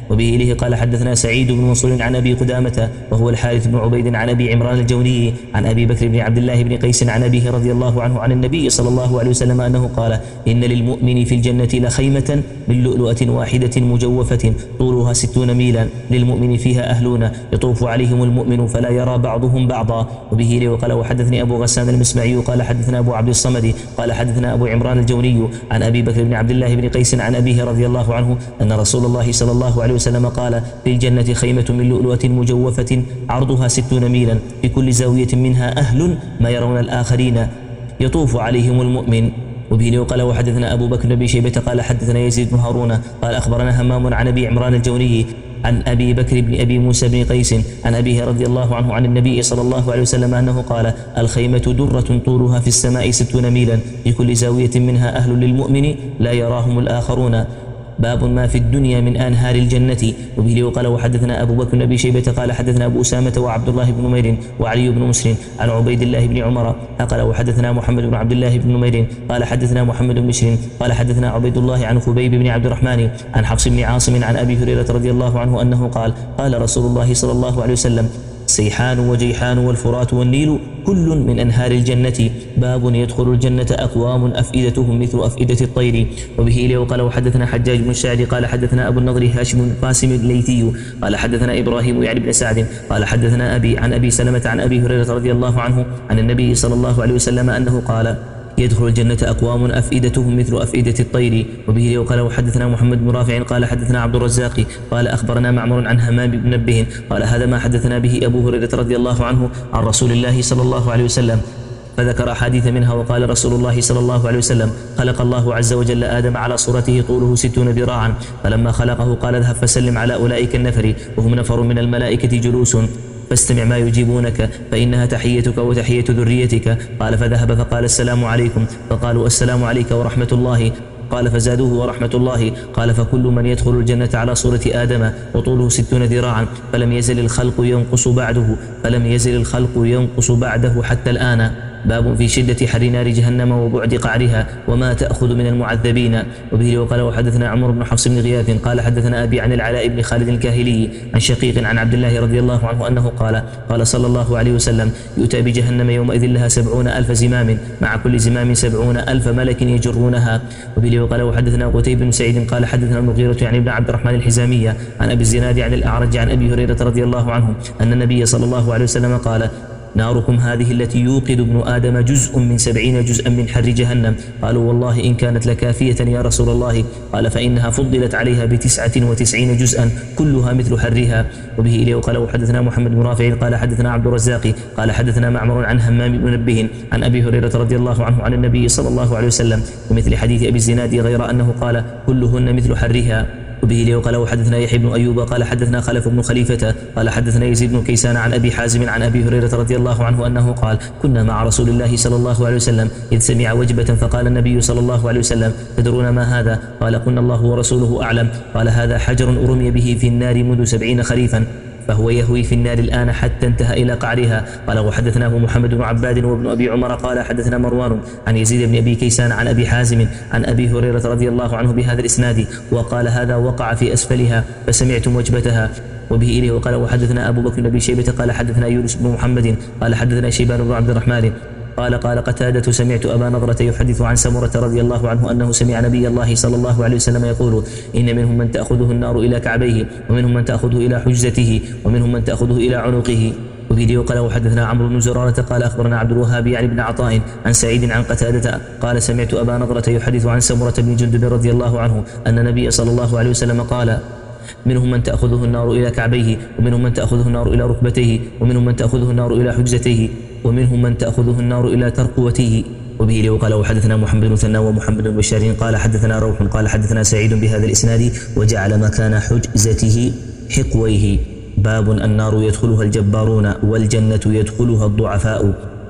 وبه إليه قال حدثنا سعيد بن منصور عن أبي قدامة وهو الحارث بن عبيد عن أبي عمران الجوني عن أبي بكر بن عبد الله بن قيس عن أبيه رضي الله عنه عن النبي صلى الله عليه وسلم أنه قال إن للمؤمن في الجنة لخيمة من لؤلؤة واحدة مجوفة طولها ستون ميلا للمؤمن فيها أهلون يطوف عليهم المؤمن فلا يرى بعضهم بعضا. وبه إليه وقال وحدثني أبو غسان المسمعي قال حدثنا أبو عبد الصمد قال حدثنا أبو عمران الجوني عن أبي بكر بن عبد الله بن قيس عن أبيه رضي الله عنه أن رسول الله صلى الله عليه وسلم قال في الجنة خيمة من لؤلؤة مجوفة عرضها ستون ميلا في كل زاوية منها أهل ما يرون الآخرين يطوف عليهم المؤمن. وبه قال وحدثنا أبو بكر بن شيبة قال حدثنا يزيد بن هارون قال أخبرنا همام عن أبي عمران الجوني عن أبي بكر بن أبي موسى بن قيس عن أبيه رضي الله عنه عن النبي صلى الله عليه وسلم أنه قال الخيمة درة طولها في السماء ستون ميلا في كل زاوية منها أهل للمؤمن لا يراهم الآخرون. باب ما في الدنيا من أنهار الجنة. وبه قال وحدثنا أبو بكر بن أبي شيبة قال حدثنا أبو أسامة وعبد الله بن نمير وعلي بن مسلم عن عبيد الله بن عمر قال وحدثنا محمد بن عبد الله بن نمير قال حدثنا محمد بن بشر قال حدثنا عبيد الله عن خبيب بن عبد الرحمن عن حفص بن عاصم عن أبي هريرة رضي الله عنه أنه قال قال رسول الله صلى الله عليه وسلم سيحان وجيحان والفرات والنيل كل من أنهار الجنة. باب يدخل الجنة أقوام أفئدتهم مثل أفئدة الطير. وبه إليه وقال وحدثنا حجاج بن الشاعر قال حدثنا أبو النضر هاشم بن قاسم الليثي قال حدثنا إبراهيم يعني بن سعد قال حدثنا أبي عن أبي سلمة عن أبي هريرة رضي الله عنه عن النبي صلى الله عليه وسلم أنه قال يدخل الجنة أقوام أفئدتهم مثل أفئدة الطير. وبه وقال وحدثنا محمد بن رافع قال حدثنا عبد الرزاق قال أخبرنا معمر عن همام بن منبه قال هذا ما حدثنا به أبو هريرة رضي الله عنه عن رسول الله صلى الله عليه وسلم فذكر أحاديث منها وقال رسول الله صلى الله عليه وسلم خلق الله عز وجل آدم على صورته طوله ستون ذراعا فلما خلقه قال اذهب فسلم على أولئك النفر وهم نفر من الملائكة جلوس فاستمع ما يجيبونك فإنها تحيتك وتحية ذريتك. قال فذهب فقال السلام عليكم فقالوا السلام عليك ورحمة الله قال فزادوه ورحمة الله قال فكل من يدخل الجنة على صورة آدم وطوله ستون ذراعا فلم يزل الخلق ينقص بعده فلم يزل الخلق ينقص بعده حتى الآن. باب في شدة حر نار جهنم وبعد قعرها وما تأخذ من المعذبين. وبه وقال وحدثنا عمر بن حفص بن غياث قال حدثنا أبي عن العلاء بن خالد الكاهلي عن شقيق عن عبد الله رضي الله عنه أنه قال قال صلى الله عليه وسلم يؤتى بجهنم يومئذ لها سبعون ألف زمام مع كل زمام سبعون ألف ملك يجرونها. وبه وقال وحدثنا قتيبة بن سعيد قال حدثنا المغيرة يعني ابن عبد الرحمن الحزامية عن أبي الزناد عن الأعرج عن أبي هريرة رضي الله عنه أن النبي صلى الله عليه وسلم قال ناركم هذه التي يوقد ابن آدم جزء من سبعين جزءا من حر جهنم. قالوا والله إن كانت لكافية يا رسول الله. قال فإنها فضلت عليها بتسعة وتسعين جزءا كلها مثل حرها. وبه إليه وقال وحدثنا محمد بن رافع قال حدثنا عبد الرزاق قال حدثنا معمر عن همام بن منبه عن أبي هريرة رضي الله عنه عن النبي صلى الله عليه وسلم بمثل حديث أبي الزناد غير أنه قال كلهن مثل حرها. وبه لي وقال وحدثنا يحيى بن أيوب قال حدثنا خلف بن خليفة قال حدثنا يزيد بن كيسان عن أبي حازم عن أبي هريرة رضي الله عنه أنه قال كنا مع رسول الله صلى الله عليه وسلم إذ سمع وجبة فقال النبي صلى الله عليه وسلم تدرون ما هذا؟ قال قلنا الله ورسوله أعلم. قال هذا حجر أرمي به في النار منذ سبعين خريفا فهو يهوي في النار الآن حتى انتهى إلى قعرها. قال وحدثناه محمد بن عباد وابن أبي عمر قال حدثنا مروان عن يزيد بن أبي كيسان عن أبي حازم عن أبي هريرة رضي الله عنه بهذا الإسناد وقال هذا وقع في أسفلها فسمعتم وجبتها. وبه إليه وقال وحدثنا أبو بكر بن أبي شيبة قال حدثنا يونس بن محمد قال حدثنا شيبان بن عبد الرحمن قال قال قتادة سمعت أبا نضرة يحدث عن سمرة رضي الله عنه أنه سمع نبي الله صلى الله عليه وسلم يقول إن منهم من تأخذه النار إلى كعبيه ومنهم من تأخذه إلى حجزته ومنهم من تأخذه إلى عنقه. وفيديو قال وحدثنا عمرو بن زرارة قال أخبرنا عبد الوهاب يعني بن عطاء عن سعيد عن قتادة قال سمعت أبا نضرة يحدث عن سمرة بن جندب رضي الله عنه أن النبي صلى الله عليه وسلم قال منهم من تأخذه النار إلى كعبيه ومنهم من تأخذه النار إلى ركبتيه ومنهم من تأخذه النار إلى حجزتيه ومنهم من تأخذه النار إلى ترقوته. وبه لي وقال وحدثنا محمد بن ثنى ومحمد بن بشار قال حدثنا روح قال حدثنا سعيد بهذا الإسناد وجعل مكان حجزته حقويه. باب النار يدخلها الجبارون والجنة يدخلها الضعفاء.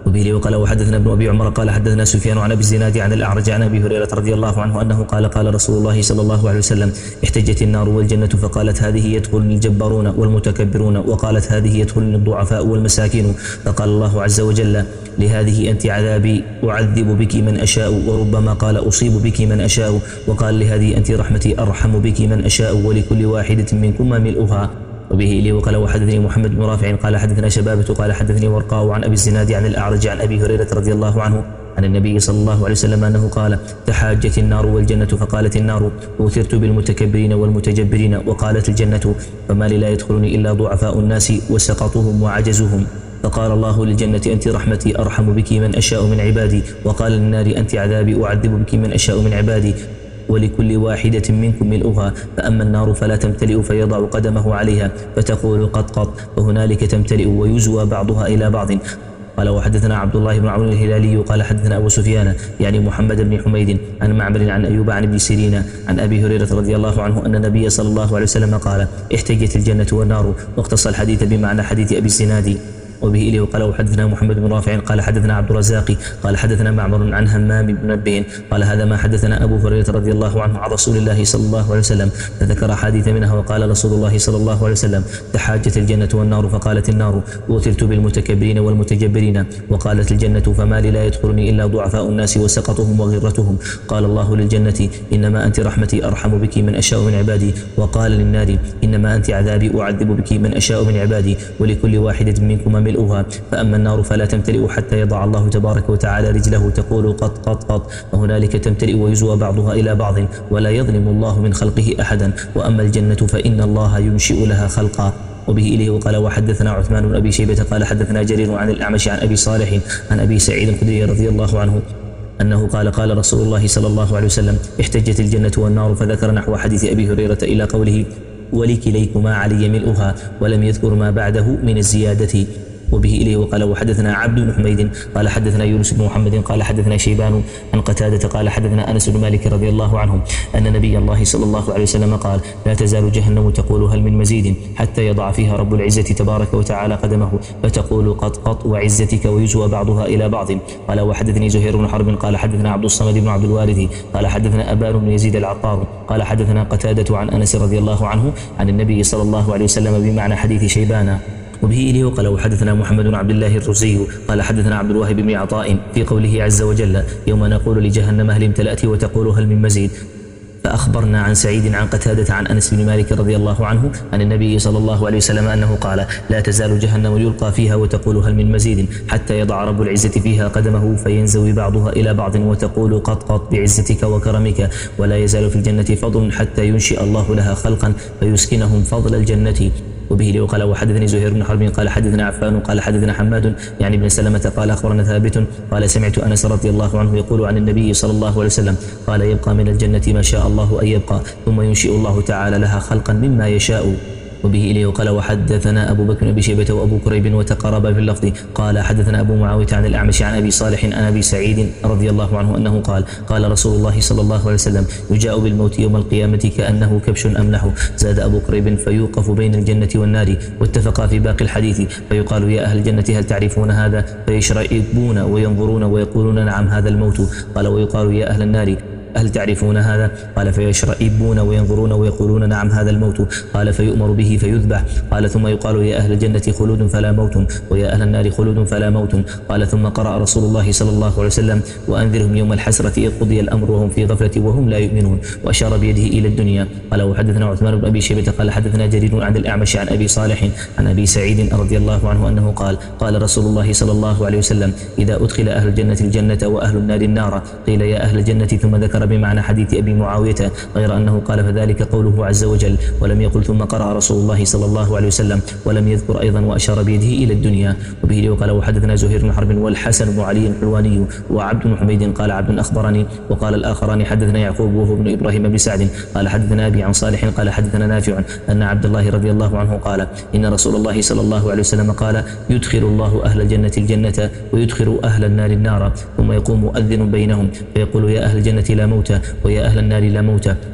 وبه وقال وحدثنا ابن أبي عمر قال حدثنا سفيان عن أبي الزناد عن الأعرج عن أبي هريرة رضي الله عنه أنه قال قال رسول الله صلى الله عليه وسلم احتجت النار والجنة فقالت هذه يدخلني الجبارون والمتكبرون وقالت هذه يدخلني الضعفاء والمساكين فقال الله عز وجل لهذه أنت عذابي أعذب بك من أشاء وربما قال أصيب بك من أشاء وقال لهذه أنت رحمتي أرحم بك من أشاء ولكل واحدة منكما ملؤها. وبه إليه وقال وحدثني محمد بن رافع قال حدثنا شبابة قال حدثني ورقاء عن أبي الزناد عن الأعرج عن أبي هريرة رضي الله عنه عن النبي صلى الله عليه وسلم أنه قال تحاجت النار والجنة فقالت النار أوثرت بالمتكبرين والمتجبرين وقالت الجنة فما لي لا يدخلني إلا ضعفاء الناس وسقطهم وعجزهم فقال الله للجنة أنت رحمتي أرحم بك من أشاء من عبادي وقال للنار أنت عذابي أعذب بك من أشاء من عبادي ولكل واحدة منكم ملؤها فأما النار فلا تمتلئ فيضع قدمه عليها فتقول قط قط وهنالك تمتلئ ويزوى بعضها إلى بعض. قال وحدثنا عبد الله بن عون الهلالي قال حدثنا أبو سفيان يعني محمد بن حميد عن معمر عن أيوب عن ابن سيرين عن أبي هريرة رضي الله عنه أن النبي صلى الله عليه وسلم قال احتجت الجنة والنار واختص الحديث بمعنى حديث أبي الزناد. وبه إليه وقال وحدثنا محمد بن رافع قال حدثنا عبد الرزاق قال حدثنا معمر عن همام بن منبه قال هذا ما حدثنا أبو هريرة رضي الله عنه عن رسول الله صلى الله عليه وسلم فذكر حديث منها وقال رسول الله صلى الله عليه وسلم تحاجت الجنة والنار فقالت النار أوثرت بالمتكبرين والمتجبرين وقالت الجنة فما لي لا يدخلني إلا ضعفاء الناس وسقطهم وغرتهم قال الله للجنة إنما أنت رحمتي أرحم بك من أشاء من عبادي وقال للنار إنما أنت عذابي أعذب بك من أشاء من عبادي ولكل واحدة منكما ملؤها فأما النار فلا تمتلئ حتى يضع الله تبارك وتعالى رجله تقول قط قط قط وهنالك تمتلئ ويزوى بعضها إلى بعض ولا يظلم الله من خلقه أحدا وأما الجنة فإن الله ينشئ لها خلقا. وبه إليه وقال وحدثنا عثمان بن أبي شيبة قال حدثنا جرير عن الأعمش عن أبي صالح عن أبي سعيد الخدري رضي الله عنه أنه قال قال رسول الله صلى الله عليه وسلم احتجت الجنة والنار فذكر نحو حديث أبي هريرة إلى قوله ولكليكما علي ملؤها ولم يذكر ما بعده من الزيادة. وبه إليه وقال وحدثنا عبد بن حميد قال حدثنا يونس بن محمد قال حدثنا شيبان عن قتادة قال حدثنا أنس بن مالك رضي الله عنه أن نبي الله صلى الله عليه وسلم قال لا تزال جهنم تقول هل من مزيد حتى يضع فيها رب العزة تبارك وتعالى قدمه فتقول قط قط وعزتك ويزوى بعضها إلى بعض. قال وحدثني زهير بن حرب قال حدثنا عبد الصمد بن عبد الوارث قال حدثنا أبان بن يزيد العطار قال حدثنا قتادة عن أنس رضي الله عنه عن النبي صلى الله عليه وسلم بمعنى حديث شيبان. وبه إليه وقال وحدثنا محمد بن عبد الله الرزي قال حدثنا عبد الواهب بن عطاء في قوله عز وجل يوم نقول لجهنم هل امتلأت وتقول هل من مزيد فأخبرنا عن سعيد عن قتادة عن أنس بن مالك رضي الله عنه عن النبي صلى الله عليه وسلم أنه قال لا تزال جهنم يلقى فيها وتقول هل من مزيد حتى يضع رب العزة فيها قدمه فينزوي بعضها إلى بعض وتقول قط قط بعزتك وكرمك ولا يزال في الجنة فضل حتى ينشئ الله لها خلقا فيسكنهم فضل الجنة. وبه وقال وحدثني زهير بن حرب قال حدثنا عفان قال حدثنا حماد يعني ابن سلمة قال أخبرنا ثابت قال سمعت أنس رضي الله عنه يقول عن النبي صلى الله عليه وسلم قال يبقى من الجنة ما شاء الله أن يبقى ثم ينشئ الله تعالى لها خلقا مما يشاء. وبه إليه وقال وحدثنا أبو بكر بن شيبة وأبو كريب وتقاربا في اللفظ قال حدثنا أبو معاوية عن الأعمش عن أبي صالح عن أبي سعيد رضي الله عنه أنه قال قال رسول الله صلى الله عليه وسلم يجاء بالموت يوم القيامة كأنه كبش أملح. زاد أبو كريب فيوقف بين الجنة والنار واتفقا في باقي الحديث فيقال يا أهل الجنة هل تعرفون هذا فيشرئبون وينظرون ويقولون نعم هذا الموت. قال ويقال يا أهل النار هل تعرفون هذا؟ قال فيشرئبون وينظرون ويقولون نعم هذا الموت. قال فيؤمر به فيذبح. قال ثم يقال يا أهل الجنة خلود فلا موت ويا أهل النار خلود فلا موت. قال ثم قرأ رسول الله صلى الله عليه وسلم وأنذرهم يوم الحسرة إذ قضي الأمر وهم في غفلة وهم لا يؤمنون وأشار بيده إلى الدنيا. قال وحدثنا عثمان بن أبي شيبة قال حدثنا جرير عن الأعمش عن أبي صالح عن أبي سعيد رضي الله عنه أنه قال قال رسول الله صلى الله عليه وسلم إذا أدخل أهل الجنة الجنة وأهل النار النار قيل يا أهل الجنة ثم ذكر بمعنى حديث أبي معاوية غير أنه قال فذلك قوله عز وجل ولم يقل ثم قرأ رسول الله صلى الله عليه وسلم ولم يذكر أيضا وأشار بيده إلى الدنيا. وبه وقال وحدثنا زهير بن حرب والحسن بن علي الحلواني وعبد بن حميد قال عبد أخبرني وقال الآخران حدثنا يعقوب وهو ابن إبراهيم بن سعد قال حدثنا أبي عن صالح قال حدثنا نافع أن عبد الله رضي الله عنه قال إن رسول الله صلى الله عليه وسلم قال يدخل الله أهل الجنة الجنة ويدخل أهل النار النار ثم يقوم مؤذن بينهم فيقول يا أهل الجنة لا موت ويا أهل النار لا موت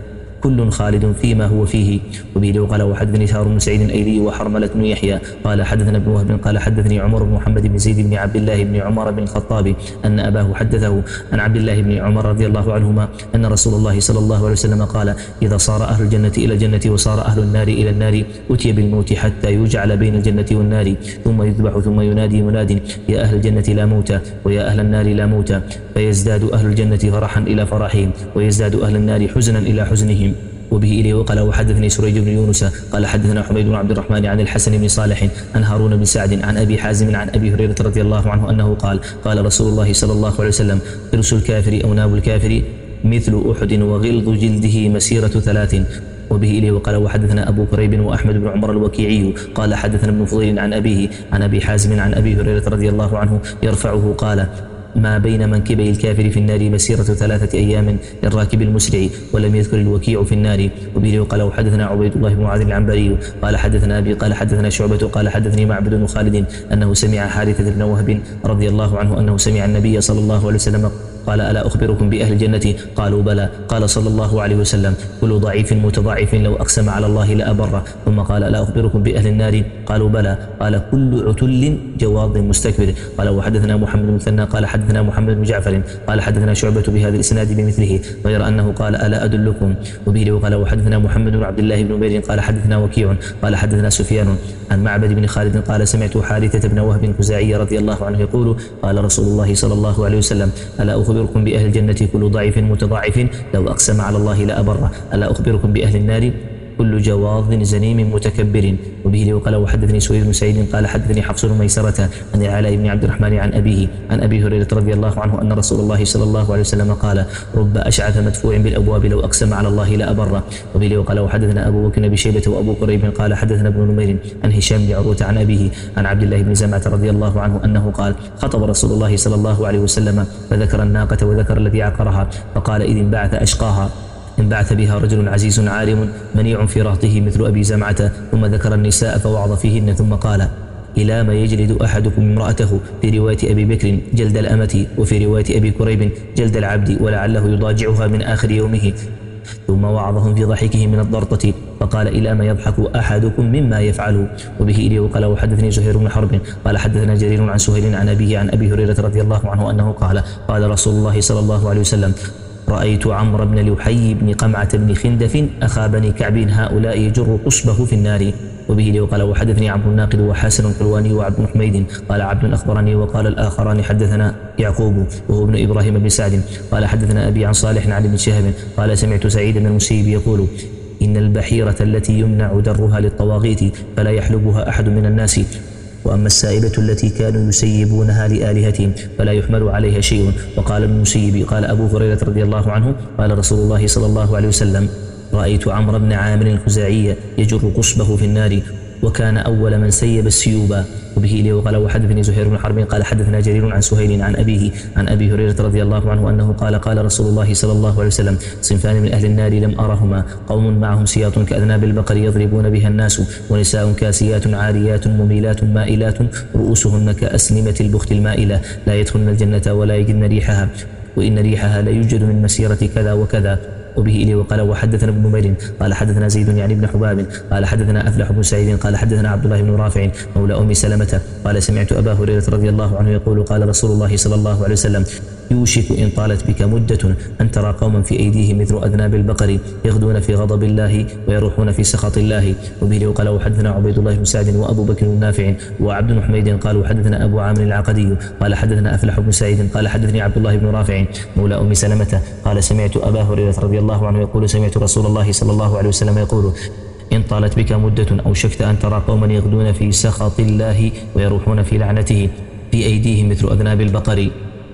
كل خالد فيما هو فيه. وبه وقال وحدثني سهر بن سعيد الايلي وحرملة بن يحيى قال حدثنا ابن وهب قال حدثني عمر بن محمد بن زيد بن عبد الله بن عمر بن الخطاب ان اباه حدثه عن عبد الله بن عمر رضي الله عنهما ان رسول الله صلى الله عليه وسلم قال اذا صار اهل الجنة الى الجنة وصار اهل النار الى النار اتي بالموت حتى يجعل بين الجنة والنار ثم يذبح ثم ينادي مناد يا اهل الجنة لا موت ويا اهل النار لا موت فيزداد اهل الجنة فرحا الى فرحهم ويزداد اهل النار حزنا الى حزنهم. وبه إليه وقال وحدثني سريج بن يونس قال حدثنا حميد بن عبد الرحمن عن الحسن بن صالح عن هارون بن سعد عن أبي حازم عن أبي هريرة رضي الله عنه أنه قال قال رسول الله صلى الله عليه وسلم إرس الكافر أو ناب الكافر مثل أحد وغلظ جلده مسيرة ثلاث. وبه إليه وقال وحدثنا أبو كريب وأحمد بن عمر الوكيعي قال حدثنا ابن فضيل عن أبيه عن أبي حازم عن أبي هريرة رضي الله عنه يرفعه قال ما بين منكبي الكافر في النار مسيرة ثلاثة أيام للراكب المسرع ولم يذكر الوكيع في النار. وبه وقال وحدثنا عبيد الله بن معاذ العنبري قال حدثنا أبي قال حدثنا شعبة قال حدثني معبد بن خالد أنه سمع حارثة بن وهب رضي الله عنه أنه سمع النبي صلى الله عليه وسلم قال ألا أخبركم بأهل الجنة قالوا بلى قال صلى الله عليه وسلم كل ضعيف متضاعف لو أقسم على الله لأبره ثم قال ألا أخبركم بأهل النار قالوا بلى قال كل عتل جواض مستكبر. قال وحدثنا محمد بن مثنى قال حدثنا محمد بن جعفر قال حدثنا شعبة بهذا الإسناد بمثله غير أنه قال ألا أدلكم. وبه وقال وحدثنا محمد بن عبد الله بن عمير قال حدثنا وكيع قال حدثنا سفيان عن معبد بن خالد قال سمعت حارثة بن وهب الخزاعي رضي الله عنه يقول قال رسول الله صلى الله عليه وسلم ألا أخبركم بأهل الجنة كل ضعيف متضاعف لو أقسم على الله لأبره ألا أخبركم بأهل النار كل جواظ زنيم متكبر. وبه وقال وحدثني سويد بن سعيد قال حدثني حفص بن ميسرة عن العلاء بن عبد الرحمن عن أبيه عن أبي هريرة رضي الله عنه أن رسول الله صلى الله عليه وسلم قال رب أشعث مدفوع بالأبواب لو أقسم على الله لأبره. وبه وقال وحدثنا أبو بكر بن شيبة وأبو قريب قال حدثنا ابن نمير عن هشام بن عروة عن أبيه عن عبد الله بن زمعة رضي الله عنه أنه قال خطب رسول الله صلى الله عليه وسلم فذكر الناقة وذكر الذي عقرها فقال إذ انبعث أشقاها انبعث بها رجل عزيز عالم منيع في رهطه مثل أبي زمعة ثم ذكر النساء فوعظ فيهن ثم قال إلى ما يجلد أحدكم امرأته في رواية أبي بكر جلد الأمة وفي رواية أبي كريب جلد العبد ولعله يضاجعها من آخر يومه ثم وعظهم في ضحكه من الضرطة فقال إلى ما يضحك أحدكم مما يفعله. وبه إليه وقال وحدثني زهير بن حرب قال حدثنا جرير عن سهيل عن أبيه عن أبي هريرة رضي الله عنه أنه قال قال رسول الله صلى الله عليه وسلم رأيت عمرو بن لحي بن قمعة بن خندف أخا بني كعب هؤلاء يجر قصبه في النار. وبه وقال وحدثني عبد الناقد وحسن الحلواني وعبد حميد قال عبد أخبرني وقال الآخران حدثنا يعقوب وهو ابن إبراهيم بن سعد قال حدثنا أبي عن صالح عن ابن شهاب قال سمعت سعيد بن المسيب يقول إن البحيرة التي يمنع درها للطواغيت فلا يحلبها أحد من الناس وأما السائبة التي كانوا يسيبونها لآلهتهم فلا يحمل عليها شيء. وقال ابن المسيب قال أبو هريرة رضي الله عنه قال رسول الله صلى الله عليه وسلم رأيت عمرو بن عامر الخزاعي يجر قصبه في النار وكان أول من سيب السيوبا. وبه إليه وقال وحدثني زهير بن حرب قال حدثنا جرير عن سهيل عن أبيه عن أبي هريرة رضي الله عنه أنه قال قال رسول الله صلى الله عليه وسلم صنفان من أهل النار لم أرهما قوم معهم سياط كأذناب البقر يضربون بها الناس ونساء كاسيات عاريات مميلات مائلات رؤوسهن كأسنمة البخت المائلة لا يدخلن الجنة ولا يجدن ريحها وإن ريحها لا يوجد من مسيرة كذا وكذا. وبه إليه وقال وحدثنا ابن نمير قال حدثنا زيد يعني ابن حباب قال حدثنا أفلح بن سعيد قال حدثنا عبد الله بن رافع مولى أم سلمة قال سمعت أبا هريرة رضي الله عنه يقول قال رسول الله صلى الله عليه وسلم يوشك إن طالت بك مدة أن ترى قوما في أيديهم مثل أذناب البقر يغدون في غضب الله ويروحون في سخط الله. وبه وقال وحدثنا عبيد الله بن سعد وأبو بكر النافع وعبد بن حميد قال وحدثنا أبو عامر العقدي قال حدثنا أفلح بن سعيد قال حدثني عبد الله بن رافع مولى أم سلمة قال سمعت أبا هريرة رضي الله عنه يقول سمعت رسول الله صلى الله عليه وسلم يقول إن طالت بك مدة أو شكت أن ترى قوما يغدون في سخط الله ويروحون في لعنته في أيديهم مثل أذناب البقر.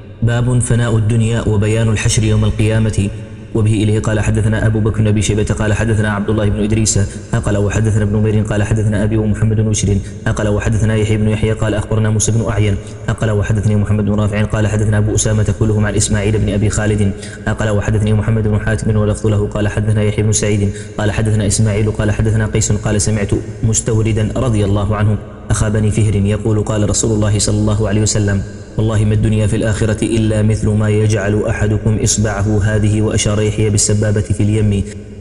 باب فناء الدنيا وبيان الحشر يوم القيامة. وبه إليه قال حدثنا أبو بكر بن أبي شيبة قال حدثنا عبد الله بن إدريس قال وحدثنا ابن نمير قال حدثنا أبي ومحمد بن بشر قال وحدثنا يحيى بن يحيى قال أخبرنا موسى بن أعين قال وحدثني محمد بن رافع قال حدثنا أبو أسامة كلهم عن إسماعيل بن أبي خالد قال وحدثني محمد بن حاتم ولفظ له قال حدثنا يحيى بن سعيد قال حدثنا إسماعيل قال حدثنا قيس قال سمعت مستوردا رضي الله عنه أخا بني فهر يقول قال رسول الله صلى الله عليه وسلم والله ما الدنيا في الآخرة إلا مثل ما يجعل أحدكم إصبعه هذه وأشار يحيى بالسبابة في اليم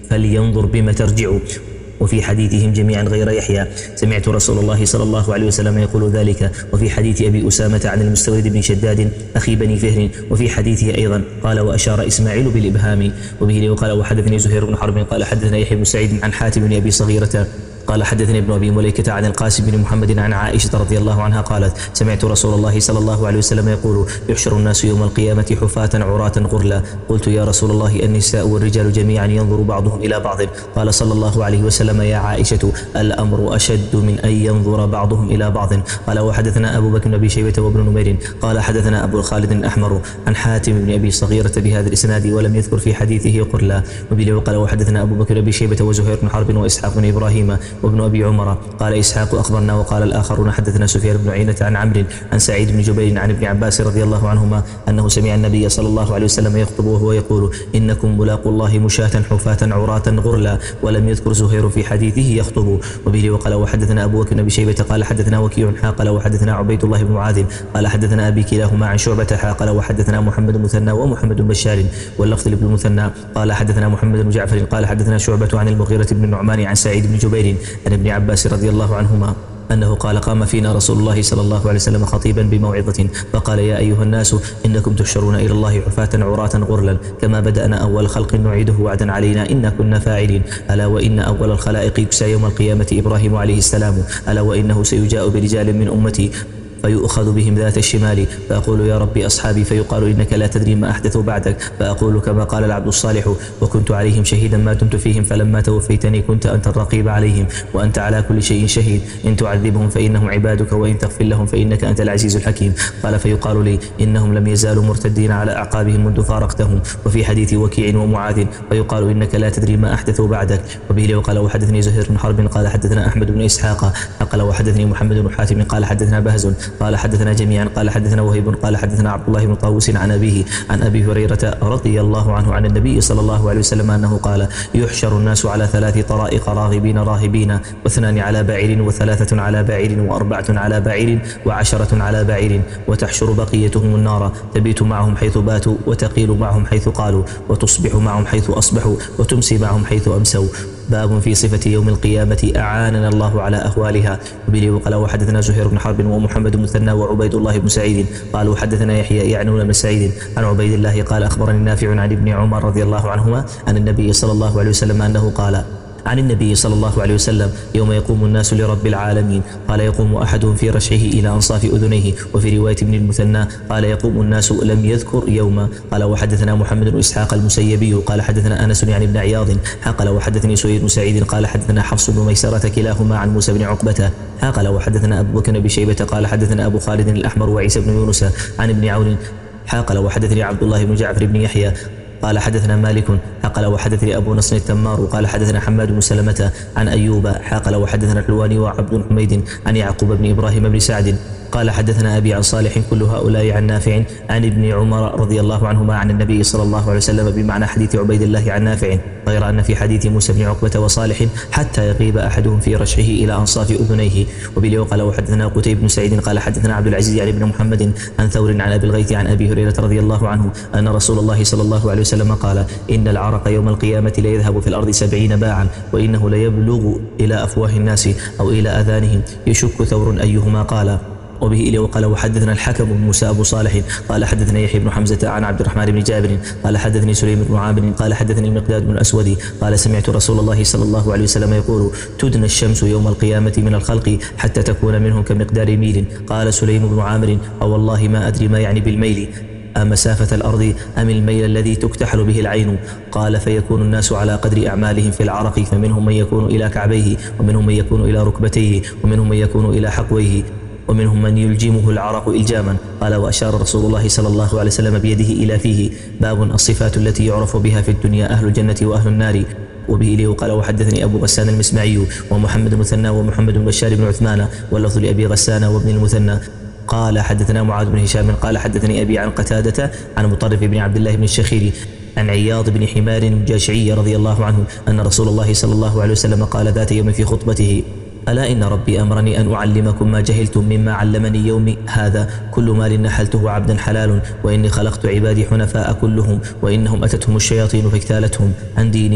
فلينظر بما ترجع. وفي حديثهم جميعا غير يحيى سمعت رسول الله صلى الله عليه وسلم يقول ذلك. وفي حديث أبي أسامة عن المستورد بن شداد أخي بني فهر وفي حديثه أيضا قال وأشار إسماعيل بالإبهام. وبه وقال وحدثني زهير بن حرب قال حدثنا يحيى بن سعيد عن حاتم بن أبي صغيرة قال حدثني ابن أبي مليكة عن القاسم بن محمد عن عائشة رضي الله عنها قالت سمعت رسول الله صلى الله عليه وسلم يقول يحشر الناس يوم القيامة حفاة عراة غرلا. قلت يا رسول الله النساء والرجال جميعا ينظر بعضهم إلى بعض؟ قال صلى الله عليه وسلم يا عائشة الأمر أشد من أن ينظر بعضهم إلى بعض. قال وحدثنا أبو بكر بن أبي شيبة وابن نمير قال حدثنا أبو خالد الأحمر عن حاتم بن أبي صغيرة بهذا الإسناد ولم يذكر في حديثه قرلا. وبه قال وحدثنا أبو بكر بن أبي شيبة وزهير بن حرب وإسحاق بن إبراهيم وابن أبي عمر. قال إسحاق أخبرنا وقال الآخرون حدثنا سفيان بن عيينة عن عمرو عن سعيد بن جبير عن ابن عباس رضي الله عنهما أنه سمع النبي صلى الله عليه وسلم يخطب وهو يقول إنكم ملاقوا الله مشاة حفاة عراة غرلا. ولم يذكر زهير في حديثه يخطب. وبه وقال وحدثنا أبو بكر بن أبي شيبة قال حدثنا وكيع قال وحدثنا عبيد الله بن معاذ قال حدثنا أبي كلاهما عن شعبة قال وحدثنا محمد المثنى ومحمد بن بشار واللفظ لابن المثنى قال حدثنا محمد بن جعفر قال حدثنا شعبة عن المغيرة بن النعمان عن سعيد بن جبير عن ابن عباس رضي الله عنهما أنه قال قام فينا رسول الله صلى الله عليه وسلم خطيبا بموعظة فقال يا أيها الناس إنكم تحشرون إلى الله حفاة عراة غرلا كما بدأنا أول خلق نعيده وعدا علينا إنا كنا فاعلين. ألا وإن أول الخلائق يكسى يوم القيامة إبراهيم عليه السلام. ألا وإنه سيجاء برجال من أمتي فيؤخذ بهم ذات الشمال فأقول يا ربي أصحابي فيقال إنك لا تدري ما أحدثوا بعدك فأقول كما قال العبد الصالح وكنت عليهم شهيدا ما دمت فيهم فلما توفيتني كنت أنت الرقيب عليهم وأنت على كل شيء شهيد إن تعذبهم فإنهم عبادك وإن تغفر لهم فإنك أنت العزيز الحكيم. قال فيقال لي إنهم لم يزالوا مرتدين على أعقابهم منذ فارقتهم. وفي حديث وكيع ومعاذ فيقال إنك لا تدري ما أحدثوا بعدك. وبه وقال وحدثني زهير بن حرب قال حدثنا أحمد بن إسحاق قال وحدثني محمد بن حاتم قال حدثنا بهز قال حدثنا جميعا قال حدثنا وهيب قال حدثنا عبد الله بن طاووس عن أبيه عن أبي هريرة رضي الله عنه عن النبي صلى الله عليه وسلم أنه قال يحشر الناس على ثلاث طرائق راغبين راهبين واثنان على بعير وثلاثة على بعير وأربعة على بعير وعشرة على بعير وتحشر بقيتهم النار تبيت معهم حيث باتوا وتقيل معهم حيث قالوا وتصبح معهم حيث أصبحوا وتمسي معهم حيث أمسوا. باب في صفة يوم القيامة أعاننا الله على أهوالها. وبه وقال وحدثنا زهير بن حرب ومحمد بن مثنى وعبيد الله بن سعيد قالوا حدثنا يحيى يعنون بن سعيد عن عبيد الله قال أخبرني نافع عن ابن عمر رضي الله عنهما عن النبي صلى الله عليه وسلم أنه قال عن النبي صلى الله عليه وسلم يوم يقوم الناس لرب العالمين قال يقوم أحدهم في رشحه إلى أنصاف أذنيه. وفي رواية ابن المثنى قال يقوم الناس لم يذكر يوما. قال وحدثنا محمد بن إسحاق المسيبي قال حدثنا أنس يعني بن عياض قال وحدثني سويد بن سعيد قال حدثنا حفص بن ميسرة كلاهما عن موسى بن عقبة قال وحدثنا أبو بكر بن شيبة قال حدثنا أبو خالد الأحمر وعيسى بن يونس عن ابن عون قال وحدثني عبد الله بن جعفر بن يحيى قال حدثنا مالك قال وحدثني أبو نصر التمار قال حدثنا حماد بن سلمة عن أيوب قال وحدثنا الحلواني وعبد حميد عن يعقوب بن إبراهيم بن سعد قال حدثنا أبي عن صالح كل هؤلاء عن نافع عن ابن عمر رضي الله عنهما عن النبي صلى الله عليه وسلم بمعنى حديث عبيد الله عن نافع غير أن في حديث موسى بن عقبة وصالح حتى يغيب أحدهم في رشحه إلى أنصاف أذنيه. وبه قال وحدثنا قتيبة بن سعيد قال حدثنا عبد العزيز عن ابن محمد عن ثور عن أبي الغيث عن أبي هريرة رضي الله عنه أن رسول الله صلى الله عليه وسلم قال إن العرق يوم القيامة ليذهب في الأرض سبعين باعا وإنه ليبلغ إلى أفواه الناس أو إلى أذانهم يشك ثور أيهما قال. وبه إليه وقال وحدثنا الحكم بن موسى أبو صالح قال حدثنا يحيى بن حمزة عن عبد الرحمن بن جابر قال حدثني سليم بن عامر قال حدثني المقداد بن الأسود قال سمعت رسول الله صلى الله عليه وسلم يقول تدنى الشمس يوم القيامة من الخلق حتى تكون منهم كمقدار ميل. قال سليم بن عامر أو والله ما أدري ما يعني بالميل مسافة الأرض أم الميل الذي تكتحل به العين. قال فيكون الناس على قدر أعمالهم في العرق فمنهم من يكون إلى كعبيه ومنهم من يكون إلى ركبتيه ومنهم من يكون إلى حقويه ومنهم من يلجمه العرق إلجاما. قال وأشار رسول الله صلى الله عليه وسلم بيده إلى فيه. باب الصفات التي يعرف بها في الدنيا أهل الجنة وأهل النار. وبه إليه قال وحدثني أبو غسان المسمعي ومحمد المثنى ومحمد بن بشار بن عثمان واللفظ لأبي غسان وابن المثنى قال حدثنا معاذ بن هشام قال حدثني أبي عن قتادة عن مطرف بن عبد الله بن الشخير عن عياض بن حمار الجاشعي رضي الله عنه أن رسول الله صلى الله عليه وسلم قال ذات يوم في خطبته ألا إن ربي أمرني أن أعلمكم ما جهلتم مما علمني يومي هذا كل مال نحلته عبدا حلال وإني خلقت عبادي حنفاء كلهم وإنهم أتتهم الشياطين فاجتالتهم عن دينهم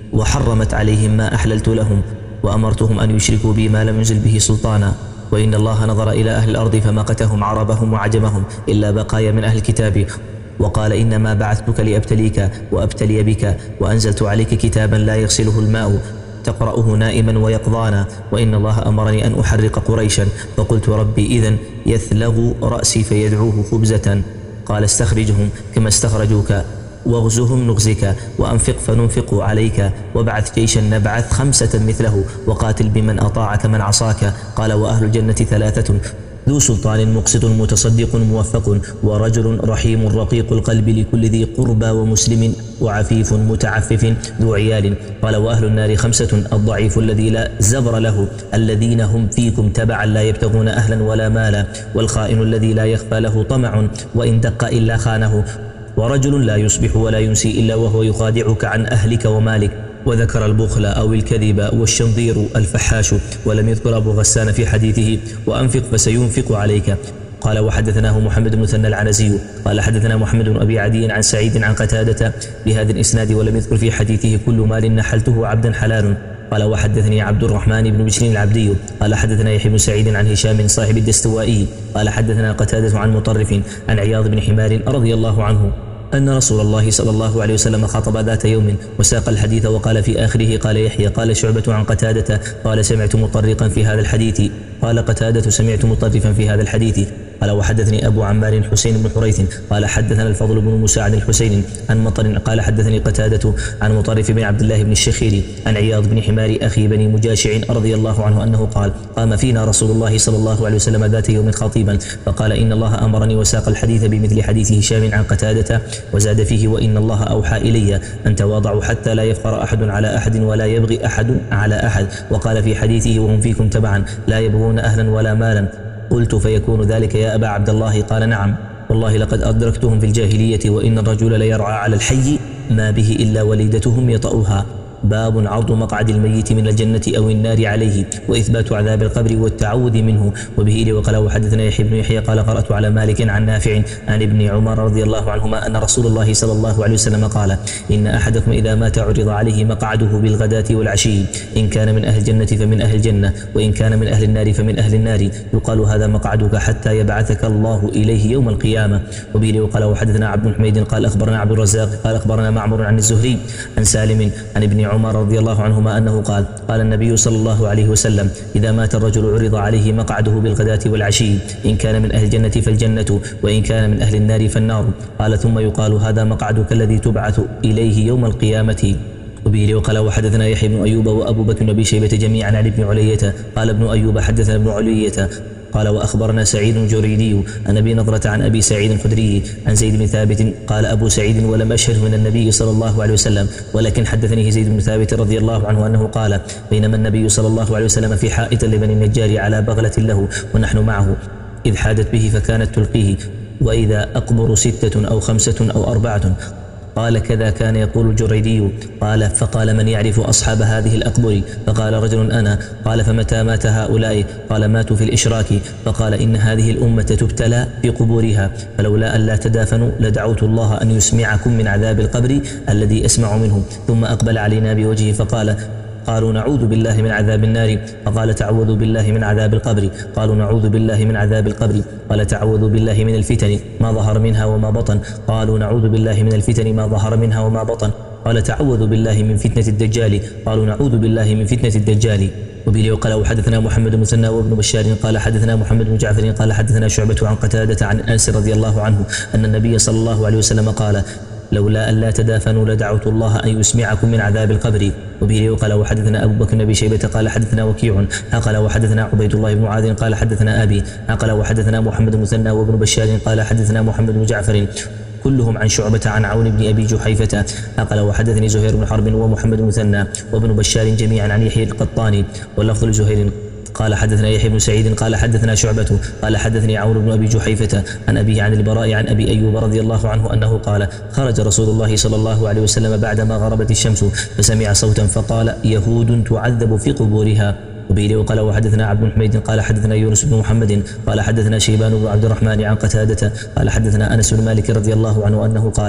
وحرمت عليهم ما أحللت لهم، وأمرتهم أن يشركوا بي ما لم ينزل به سلطانا. وإن الله نظر إلى أهل الأرض فمقتهم عربهم وعجمهم إلا بقايا من أهل الكتاب، وقال إنما بعثتك لأبتليك وأبتلي بك، وأنزلت عليك كتابا لا يغسله الماء تقرأه نائما ويقظانا، وإن الله أمرني أن أحرق قريشا، فقلت ربي إذن يثلغ رأسي فيدعوه خبزة. قال استخرجهم كما استخرجوك، واغزهم نغزك، وأنفق فننفق عليك، وابعث جيشا نبعث خمسة مثله، وقاتل بمن أطاعك من عصاك. قال وأهل الجنة ثلاثة: ذو سلطان مقسط متصدق موفق، ورجل رحيم رقيق القلب لكل ذي قربى، ومسلم وعفيف متعفف ذو عيال. قال وأهل النار خمسة: الضعيف الذي لا زبر له، الذين هم فيكم تبعا لا يبتغون أهلا ولا مالا، والخائن الذي لا يخفى له طمع وإن دق إلا خانه، ورجل لا يصبح ولا يمسي إلا وهو يخادعك عن أهلك ومالك. وذكر البخل أو الكذب والشنظير الفحاش، ولم يذكر أبو غسان في حديثه وأنفق فسينفق عليك. قال وحدثناه محمد بن مثنى العنزي قال حدثنا محمد بن أبي عدي عن سعيد عن قتادة بهذا الإسناد، ولم يذكر في حديثه كل مال نحلته عبدا حلال. قال وحدثني عبد الرحمن بن بشر العبدي قال حدثنا يحيى بن سعيد عن هشام صاحب الدستوائي قال حدثنا قتادة عن مطرف عن عياض بن حمار رضي الله عنه أن رسول الله صلى الله عليه وسلم خاطب ذات يوم وساق الحديث، وقال في آخره قال يحيى قال شعبة عن قتادة قال سمعت مطرقا في هذا الحديث، قال قتادة سمعت مطرفا في هذا الحديث. قال وحدثني أبو عمار حسين بن حريث قال حدثنا الفضل بن موسى عن الحسين عن مطر قال حدثني قتادة عن مطرف بن عبد الله بن الشخير عن عياض بن حمار أخي بني مجاشع رضي الله عنه أنه قال قام فينا رسول الله صلى الله عليه وسلم ذات يوم خطيبا فقال إن الله أمرني، وساق الحديث بمثل حديث هشام عن قتادة وزاد فيه وإن الله أوحى إلي أن تواضعوا حتى لا يفخر أحد على أحد ولا يبغي أحد على أحد. وقال في حديثه وهم فيكم تبعا لا يبغون أهلا ولا مالا. قلت فيكون ذلك يا أبا عبد الله؟ قال نعم والله لقد أدركتهم في الجاهلية، وإن الرجل ليرعى على الحي ما به إلا وليدتهم يطأها. باب عرض مقعد الميت من الجنة أو النار عليه، وإثبات عذاب القبر والتعوذ منه. وبه وقال وحدثنا يحيى بن يحيى قال قرأت على مالك عن نافع عن ابن عمر رضي الله عنهما أن رسول الله صلى الله عليه وسلم قال إن أحدكم إذا مات عرض عليه مقعده بالغداة والعشي، إن كان من أهل الجنة فمن أهل الجنة، وإن كان من أهل النار فمن أهل النار، يقال هذا مقعدك حتى يبعثك الله إليه يوم القيامة. وبه وقال وحدثنا عبد حميد قال أخبرنا عبد الرزاق قال أخبرنا معمر عن الزهري عن سالم عن ابن عمر رضي الله عنهما أنه قال قال النبي صلى الله عليه وسلم إذا مات الرجل عرض عليه مقعده بالغداة والعشي، إن كان من أهل الجنة فالجنة، وإن كان من أهل النار فالنار. قال ثم يقال هذا مقعدك الذي تبعث إليه يوم القيامة. وبه وقال وحدثنا يحيى بن أيوب وأبو بكر بن أبي شيبة جميعا عن ابن علية قال ابن أيوب حدثنا ابن علية قال وأخبرنا سعيد الجريري عن أبي نضرة عن أبي سعيد الخدري عن زيد بن ثابت قال أبو سعيد ولم أشهد من النبي صلى الله عليه وسلم، ولكن حدثني زيد بن ثابت رضي الله عنه أنه قال بينما النبي صلى الله عليه وسلم في حائط لبني النجار على بغلة له ونحن معه إذ حادت به فكانت تلقيه، وإذا أقبر ستة أو خمسة أو أربعة. قال كذا كان يقول الجريري. قال فقال من يعرف أصحاب هذه الأقبر؟ فقال رجل أنا. قال فمتى مات هؤلاء؟ قال ماتوا في الإشراك. فقال إن هذه الأمة تبتلى في قبورها، فلولا أن لا تدافنوا لدعوت الله أن يسمعكم من عذاب القبر الذي أسمع منه. ثم أقبل علينا بوجهه فقال قالوا نعوذ بالله من عذاب النار، فقال تعوذوا بالله من عذاب القبر. قالوا نعوذ بالله من عذاب القبر. قال تعوذوا بالله من الفتن ما ظهر منها وما بطن. قالوا نعوذ بالله من الفتن ما ظهر منها وما بطن. قال تعوذوا بالله من فتنة الدجال. قالوا نعوذ بالله من فتنة الدجال. وبه وقال وحدثنا محمد بن مثنى وابن بشار قال حدثنا محمد بن جعفر قال حدثنا شعبة عن قتادة عن أنس رضي الله عنه أن النبي صلى الله عليه وسلم قال لولا أن لا تدافنوا لدعوت الله أن يسمعكم من عذاب القبر. وبه وقال وحدثنا أبو بكر بن أبي شيبة قال حدثنا وكيع قال وحدثنا عبيد الله بن معاذ قال حدثنا أبي قال وحدثنا محمد بن مثنى وابن بشار قال حدثنا محمد بن جعفر كلهم عن شعبة عن عون بن أبي جحيفة قال وحدثني زهير بن حرب ومحمد بن مثنى وابن بشار جميعا عن يحيى القطاني واللفظ لزهير قال حدثنا يحيى بن سعيد قال حدثنا شعبة قال حدثني عون بن أبي جحيفة عن أبي عن البراء عن أبي أيوب رضي الله عنه أنه قال خرج رسول الله صلى الله عليه وسلم بعدما غربت الشمس فسمع صوتا فقال يهود تعذب في قبورها. وبه وقال وحدثنا عبد حميد قال حدثنا يونس بن محمد قال حدثنا شيبان بن عبد الرحمن عن قتادة قال حدثنا أنس بن مالك رضي الله عنه أنه قال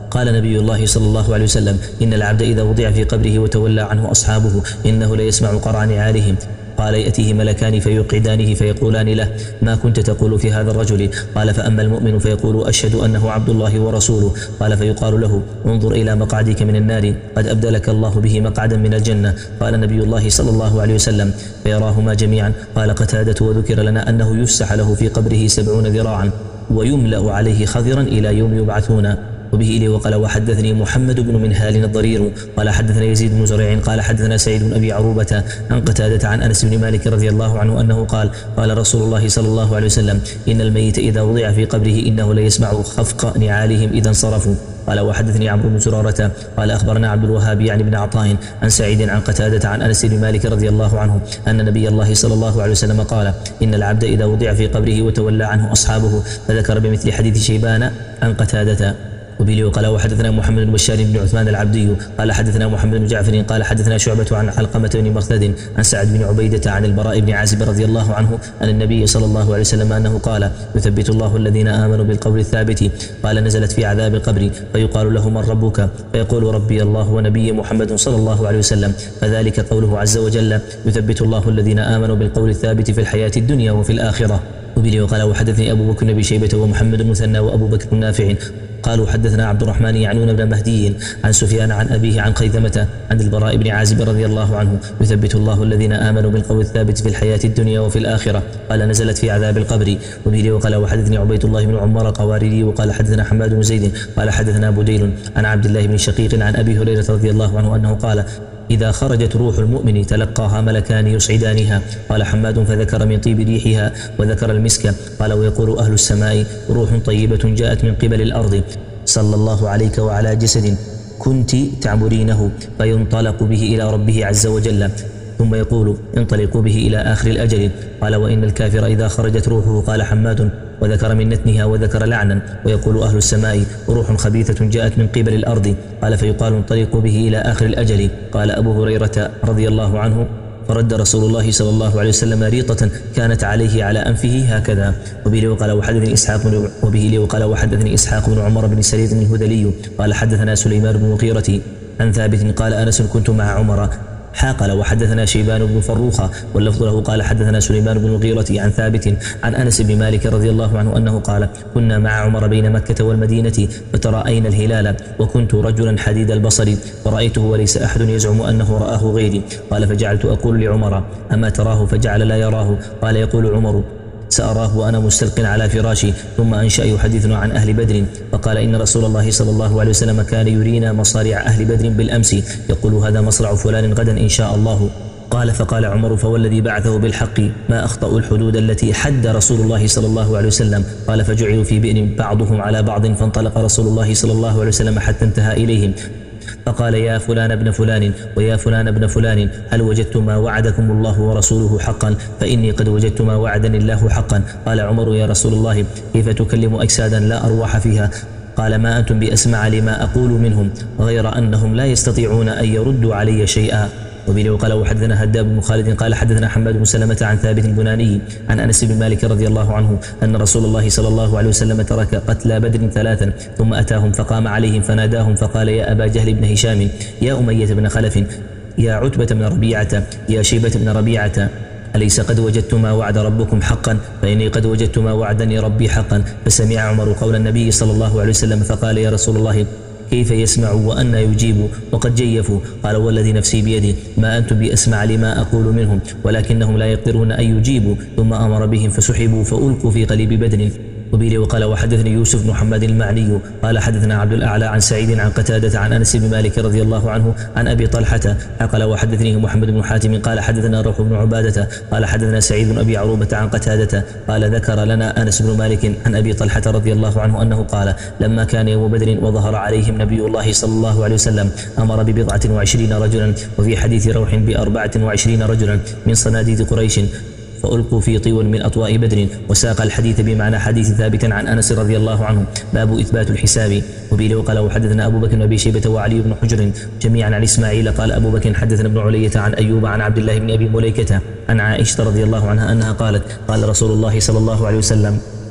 قال نبي الله صلى الله عليه وسلم: إن العبد إذا وضع في قبره وتولى عنه أصحابه إنه ليسمع قرع نعالهم. قال: يأتيه ملكان فيقعدانه فيقولان له: ما كنت تقول في هذا الرجل؟ قال: فأما المؤمن فيقول: أشهد أنه عبد الله ورسوله. قال: فيقال له: انظر إلى مقعدك من النار، قد أبدلك الله به مقعدا من الجنة. قال نبي الله صلى الله عليه وسلم: فيراهما جميعا. قال قتادة: وذكر لنا أنه يفسح له في قبره سبعون ذراعا ويملأ عليه خضرا إلى يوم يبعثون. وبه إليه وقال: وحدثني محمد بن منهال الضرير قال حدثنا يزيد بن زريع قال حدثنا سعيد بن أبي عروبة عن قتادة عن أنس بن مالك رضي الله عنه أنه قال: قال رسول الله صلى الله عليه وسلم: إن الميت إذا وضع في قبره إنه ليسمع خفق نعالهم إذا انصرفوا. قال: وحدثني عمرو بن زرارة قال أخبرنا عبد الوهاب يعني بن عطاء عن سعيد عن قتادة عن أنس بن مالك رضي الله عنه أن نبي الله صلى الله عليه وسلم قال: إن العبد إذا وضع في قبره وتولى عنه أصحابه، فذكر بمثل حديث شيبان عن قتادة. وبه قال: وحدثنا محمد بن بشار بن عثمان العبدي قال حدثنا محمد بن جعفر قال حدثنا شعبة عن علقمة بن مرثد عن سعد بن عبيدة عن البراء بن عازب رضي الله عنه عن النبي صلى الله عليه وسلم أنه قال: يثبت الله الذين آمنوا بالقول الثابت. قال: نزلت في عذاب القبر فيقال له: من ربك؟ فيقول: ربي الله ونبي محمد صلى الله عليه وسلم. فذلك قوله عز وجل: يثبت الله الذين آمنوا بالقول الثابت في الحياة الدنيا وفي الآخرة. وبه قال: وحدثني أبو بكر بن شيبة ومحمد المثنى وأبو بكر النافع قالوا حدثنا عبد الرحمن يعنون بن مهدي عن سفيان عن أبيه عن خيثمة عن البراء بن عازب رضي الله عنه: يثبت الله الذين آمنوا بالقول الثابت في الحياة الدنيا وفي الآخرة. قال: نزلت في عذاب القبر. وبه وقال: وحدثني عبيد الله بن عمر قواريري وقال حدثنا حماد بن زيد قال حدثنا بديل عن عبد الله بن شقيق عن أبي هريرة رضي الله عنه أنه قال: إذا خرجت روح المؤمن تلقاها ملكان يصعدانها. قال حماد: فذكر من طيب ريحها وذكر المسك. قال: ويقول أهل السماء: روح طيبة جاءت من قبل الأرض، صلى الله عليك وعلى جسد كنت تعبرينه، فينطلق به إلى ربه عز وجل، ثم يقول: انطلقوا به إلى آخر الأجل. قال: وإن الكافر إذا خرجت روحه. قال حماد: وذكر من نتنها وذكر لعنا. ويقول أهل السماء: روح خبيثة جاءت من قبل الأرض. قال: فيقال: انطلقوا به إلى آخر الأجل. قال أبو هريرة رضي الله عنه: فرد رسول الله صلى الله عليه وسلم ريطة كانت عليه على أنفه هكذا. وبه وقال: وحدثني إسحاق بن وبه وقال: وحدثني إسحاق بن عمر بن سريد الهذلي قال حدثنا سليمان بن مغيرة عن ثابت قال: أنس كنت مع عمر. قال: وحدثنا شيبان بن فروخة واللفظ له قال حدثنا سليمان بن المغيرة عن ثابت عن أنس بن مالك رضي الله عنه أنه قال: كنا مع عمر بين مكة والمدينة فترأينا الهلال، وكنت رجلا حديد البصر فرأيته وليس أحد يزعم أنه رآه غيري. قال: فجعلت أقول لعمر: أما تراه؟ فجعل لا يراه. قال: يقول عمر: سأراه وأنا مستلق على فراشي. ثم أنشأ يحدثنا عن أهل بدر فقال: إن رسول الله صلى الله عليه وسلم كان يرينا مصارع أهل بدر بالأمس، يقول: هذا مصرع فلان غدا إن شاء الله. قال: فقال عمر: فوالذي بعثه بالحق ما أخطأوا الحدود التي حد رسول الله صلى الله عليه وسلم. قال: فجعلوا في بئر بعضهم على بعض، فانطلق رسول الله صلى الله عليه وسلم حتى انتهى إليهم فقال: يا فلان ابن فلان ويا فلان ابن فلان، هل وجدتم ما وعدكم الله ورسوله حقا؟ فإني قد وجدت ما وعدني الله حقا. قال عمر: يا رسول الله، كيف تكلم أجسادا لا أرواح فيها؟ قال: ما أنتم بأسمع لما أقول منهم، غير أنهم لا يستطيعون أن يردوا علي شيئا. وبه قال: وحدثنا هداب بن خالد قال حدثنا حماد بن سلمة عن ثابت البناني عن أنس بن مالك رضي الله عنه أن رسول الله صلى الله عليه وسلم ترك قتلى بدر ثلاثا ثم أتاهم فقام عليهم فناداهم فقال: يا أبا جهل بن هشام، يا أمية بن خلف، يا عتبة بن ربيعة، يا شيبة بن ربيعة، أليس قد وجدت ما وعد ربكم حقا؟ فإني قد وجدت ما وعدني ربي حقا. فسمع عمر قول النبي صلى الله عليه وسلم فقال: يا رسول الله، كيف يسمع وأن يجيب وقد جيفوا؟ قال: والذي نفسي بيده ما أنتم بأسمع لما أقول منهم، ولكنهم لا يقدرون أن يجيبوا. ثم أمر بهم فسحبوا فألقوا في قليب بدر. وبه وقال: وحدثني يوسف بن محمد المعني قال حدثنا عبد الأعلى عن سعيد عن قتادة عن أنس بن مالك رضي الله عنه عن أبي طلحة قال: وحدثنيه محمد بن حاتم قال حدثنا روح بن عبادة قال حدثنا سعيد بن أبي عروبة عن قتادة قال: ذكر لنا أنس بن مالك عن أبي طلحة رضي الله عنه أنه قال: لما كان يوم بدر وظهر عليهم نبي الله صلى الله عليه وسلم أمر ببضعة وعشرين رجلا، وفي حديث روح بأربعة وعشرين رجلا من صناديد قريش، فألقوا في طول من أطواء بدر. وساق الحديث بمعنى حديث ثابت عن أنس رضي الله عنه. باب إثبات الحساب. وبه وقال: وحدثنا أبو بكر وأبي شيبة وعلي بن حجر جميعا عن إسماعيل قال أبو بكر حدثنا ابن علية عن أيوب عن عبد الله بن أبي مليكة عن عائشة رضي الله عنها أنها قالت: قال رسول الله صلى الله عليه وسلم: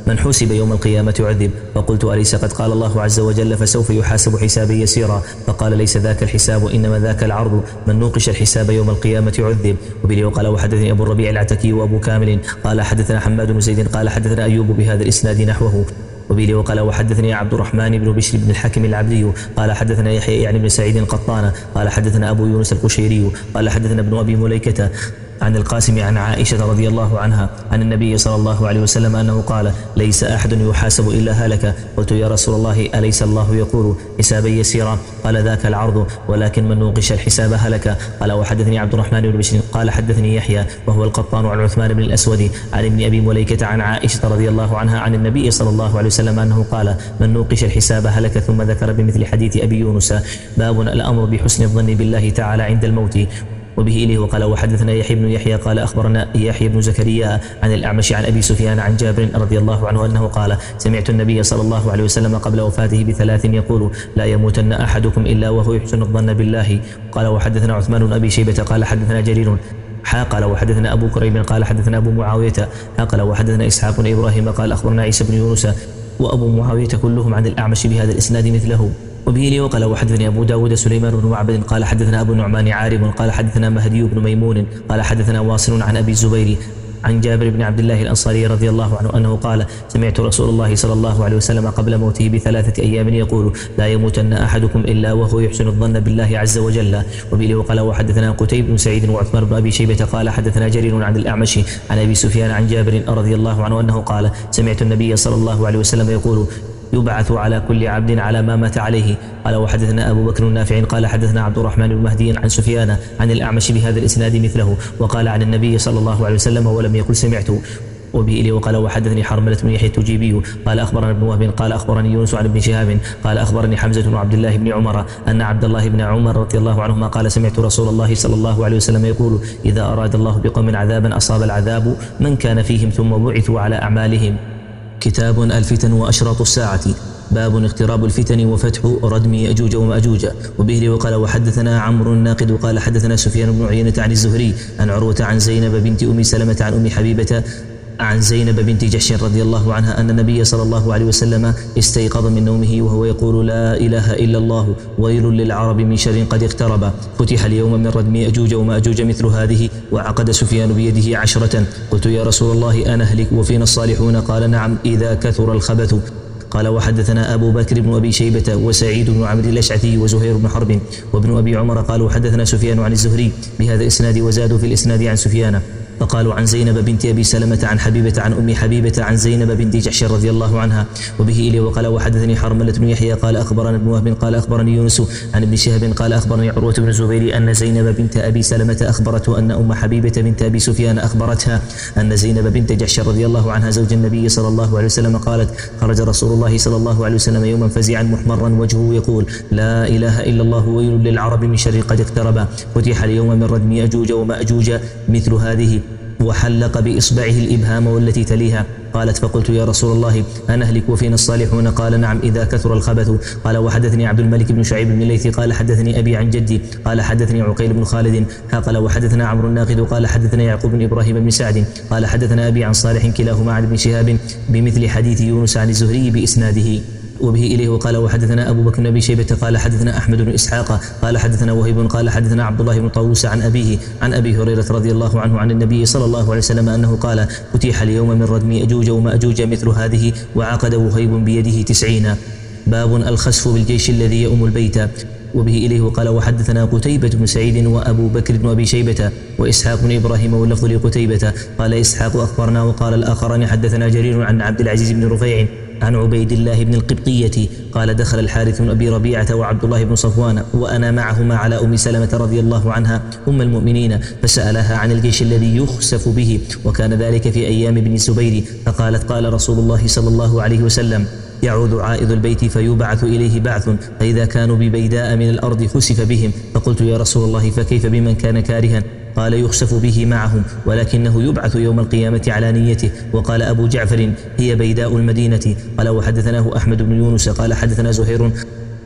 من حوسب يوم القيامة عذب. فقلت أليس قد قال الله عز وجل فسوف يحاسب حسابا يسيرا؟ فقال ليس ذاك الحساب إنما ذاك العرض، من نوقش الحساب يوم القيامة عذب. وبه قال وحدثني أبو الربيع العتكي وأبو كامل قال حدثنا حماد بن زيد قال حدثنا أيوب بهذا الإسناد نحوه. وبه وقال وحدثني عبد الرحمن بن بشر بن الحكم العبدي قال حدثنا يحيى يعني بن سعيد القطان قال حدثنا أبو يونس القشيري قال حدثنا ابن أبي مليكة عن القاسم عن عائشة رضي الله عنها عن النبي صلى الله عليه وسلم أنه قال ليس أحد يحاسب إلا هلك. قلت يا رسول الله أليس الله يقول حسابا يسيرا؟ قال ذاك العرض، ولكن من نوقش الحساب هلك. قال وحدثني عبد الرحمن بن بشر قال حدثني يحيى وهو القطان عن عثمان بن الأسود عن ابن أبي مليكة عن عائشة رضي الله عنها عن النبي صلى الله عليه وسلم أنه قال من نوقش الحساب هلك. ثم ذكر بمثل حديث أبي يونس باب الأمر بحسن الظن بالله تعالى عند الموت. وبه إليه وقال وحدثنا يحيى بن يحيى قال أخبرنا يحيى بن زكريا عن الأعمش عن أبي سفيان عن جابر رضي الله عنه أنه قال سمعت النبي صلى الله عليه وسلم قبل وفاته بثلاث يقول لا يموتن أحدكم إلا وهو يحسن الظن بالله. قال وحدثنا عثمان بن أبي شيبة قال حدثنا جرير حا قال وحدثنا أبو كريب قال حدثنا أبو معاوية حا قال وحدثنا إسحاق بن إبراهيم قال أخبرنا عيسى بن يونس وأبو معاوية كلهم عن الأعمش بهذا الإسناد مثله. وبه لي وقال وحدثني أبو داود سليمان بن معبد قال حدثنا أبو النعمان عارب قال حدثنا مهدي بن ميمون قال حدثنا واصل عن أبي الزبير عن جابر بن عبد الله الأنصاري رضي الله عنه أنه قال سمعت رسول الله صلى الله عليه وسلم قبل موته بثلاثة أيام يقول لا يموتن أحدكم إلا وهو يحسن الظن بالله عز وجل. وبه وقال وحدثنا قتيب بن سعيد وعثمان بن أبي شيبة قال حدثنا جرير عن الأعمش عن أبي سفيان عن جابر رضي الله عنه أنه قال سمعت النبي صلى الله عليه وسلم يقول يبعث على كل عبد على ما مات عليه. قال وحدثنا أبو بكر النافع قال حدثنا عبد الرحمن بن مهدي عن سفيان عن الأعمش بهذا الإسناد مثله وقال عن النبي صلى الله عليه وسلم ولم يقل سمعت. وبه إليه وقال وحدثني حرملة بن يحيى التجيبي قال أخبرنا ابن وهب قال أخبرني يونس عن ابن شهاب قال أخبرني حمزة بن عبد الله بن عمر أن عبد الله بن عمر رضي الله عنهما قال سمعت رسول الله صلى الله عليه وسلم يقول إذا أراد الله بقوم عذابا أصاب العذاب من كان فيهم ثم بعثوا على أعمالهم. كتاب الفتن وأشراط الساعة. باب اقتراب الفتن وفتح ردم يأجوج ومأجوج. وبه وقال وحدثنا عمرو الناقد قال حدثنا سفيان بن عيينة عن الزهري عن عروة عن زينب بنت أم سلمة عن أم حبيبة عن زينب بنت جحش رضي الله عنها أن النبي صلى الله عليه وسلم استيقظ من نومه وهو يقول لا إله إلا الله ويل للعرب من شر قد اقترب. فتح اليوم من ردم يأجوج ومأجوج مثل هذه وعقد سفيان بيده عشرة. قلت يا رسول الله أنهلك وفينا الصالحون؟ قال نعم إذا كثر الخبث. قال وحدثنا أبو بكر بن أبي شيبة وسعيد بن عمرو الأشعثي وزهير بن حرب وابن أبي عمر قالوا حدثنا سفيان عن الزهري بهذا الإسناد وزادوا في الإسناد عن سفيان فقالوا عن زينب بنت أبي سلمة عن حبيبة عن أم حبيبة عن زينب بنت جحش رضي الله عنها. وبه إليه وقال وحدثني حرملة بن يحيى قال أخبرنا ابن وهب قال أخبرني يونس عن ابن شهاب قال أخبرني عروة بن الزبير أن زينب بنت أبي سلمة أخبرته أن أم حبيبة بنت أبي سفيان أخبرتها أن زينب بنت جحش رضي الله عنها زوج النبي صلى الله عليه وسلم قالت خرج رسول الله صلى الله عليه وسلم يوما فزعا محمرا وجهه يقول لا إله إلا الله ويل للعرب من شر قد اقترب. فتح اليوم من ردم يأجوج ومأجوج مثل هذه وحلق بإصبعه الإبهام والتي تليها. قالت فقلت يا رسول الله أنهلك وفينا الصالحون؟ قال نعم إذا كثر الخبث. قال وحدثني عبد الملك بن شعيب بن الليث قال حدثني أبي عن جدي قال حدثني عقيل بن خالد قال وحدثنا عمرو الناقد قال حدثنا يعقوب بن إبراهيم بن سعد قال حدثنا أبي عن صالح كلاهما عن ابن شهاب بمثل حديث يونس عن الزهري بإسناده. وبه إليه وقال وحدثنا أبو بكر بن أبي شيبة قال حدثنا أحمد بن إسحاق قال حدثنا وهيب قال حدثنا عبد الله بن طاووس عن أبيه عن أبي هريرة رضي الله عنه عن النبي صلى الله عليه وسلم أنه قال فتح اليوم من ردم يأجوج ومأجوج مثل هذه وعقد وهيب بيده تسعين. باب الخسف بالجيش الذي يؤم البيت. وبه إليه وقال وحدثنا قتيبة بن سعيد وأبو بكر بن أبي شيبة وإسحاق بن إبراهيم واللفظ لقتيبة قال إسحاق أخبرنا وقال الآخران حدثنا جرير عن عبد العزيز بن رفيع عن عبيد الله بن القبطية قال دخل الحارث بن أبي ربيعة وعبد الله بن صفوان وأنا معهما على أم سلمة رضي الله عنها أم المؤمنين فسألها عن الجيش الذي يخسف به وكان ذلك في أيام ابن الزبير فقالت قال رسول الله صلى الله عليه وسلم يعود عائد البيت فيبعث إليه بعث فإذا كانوا ببيداء من الأرض خسف بهم. فقلت يا رسول الله فكيف بمن كان كارها؟ قال يخسف به معهم ولكنه يبعث يوم القيامة على نيته. وقال أبو جعفر هي بيداء المدينة. قال وحدثناه أحمد بن يونس قال حدثنا زهير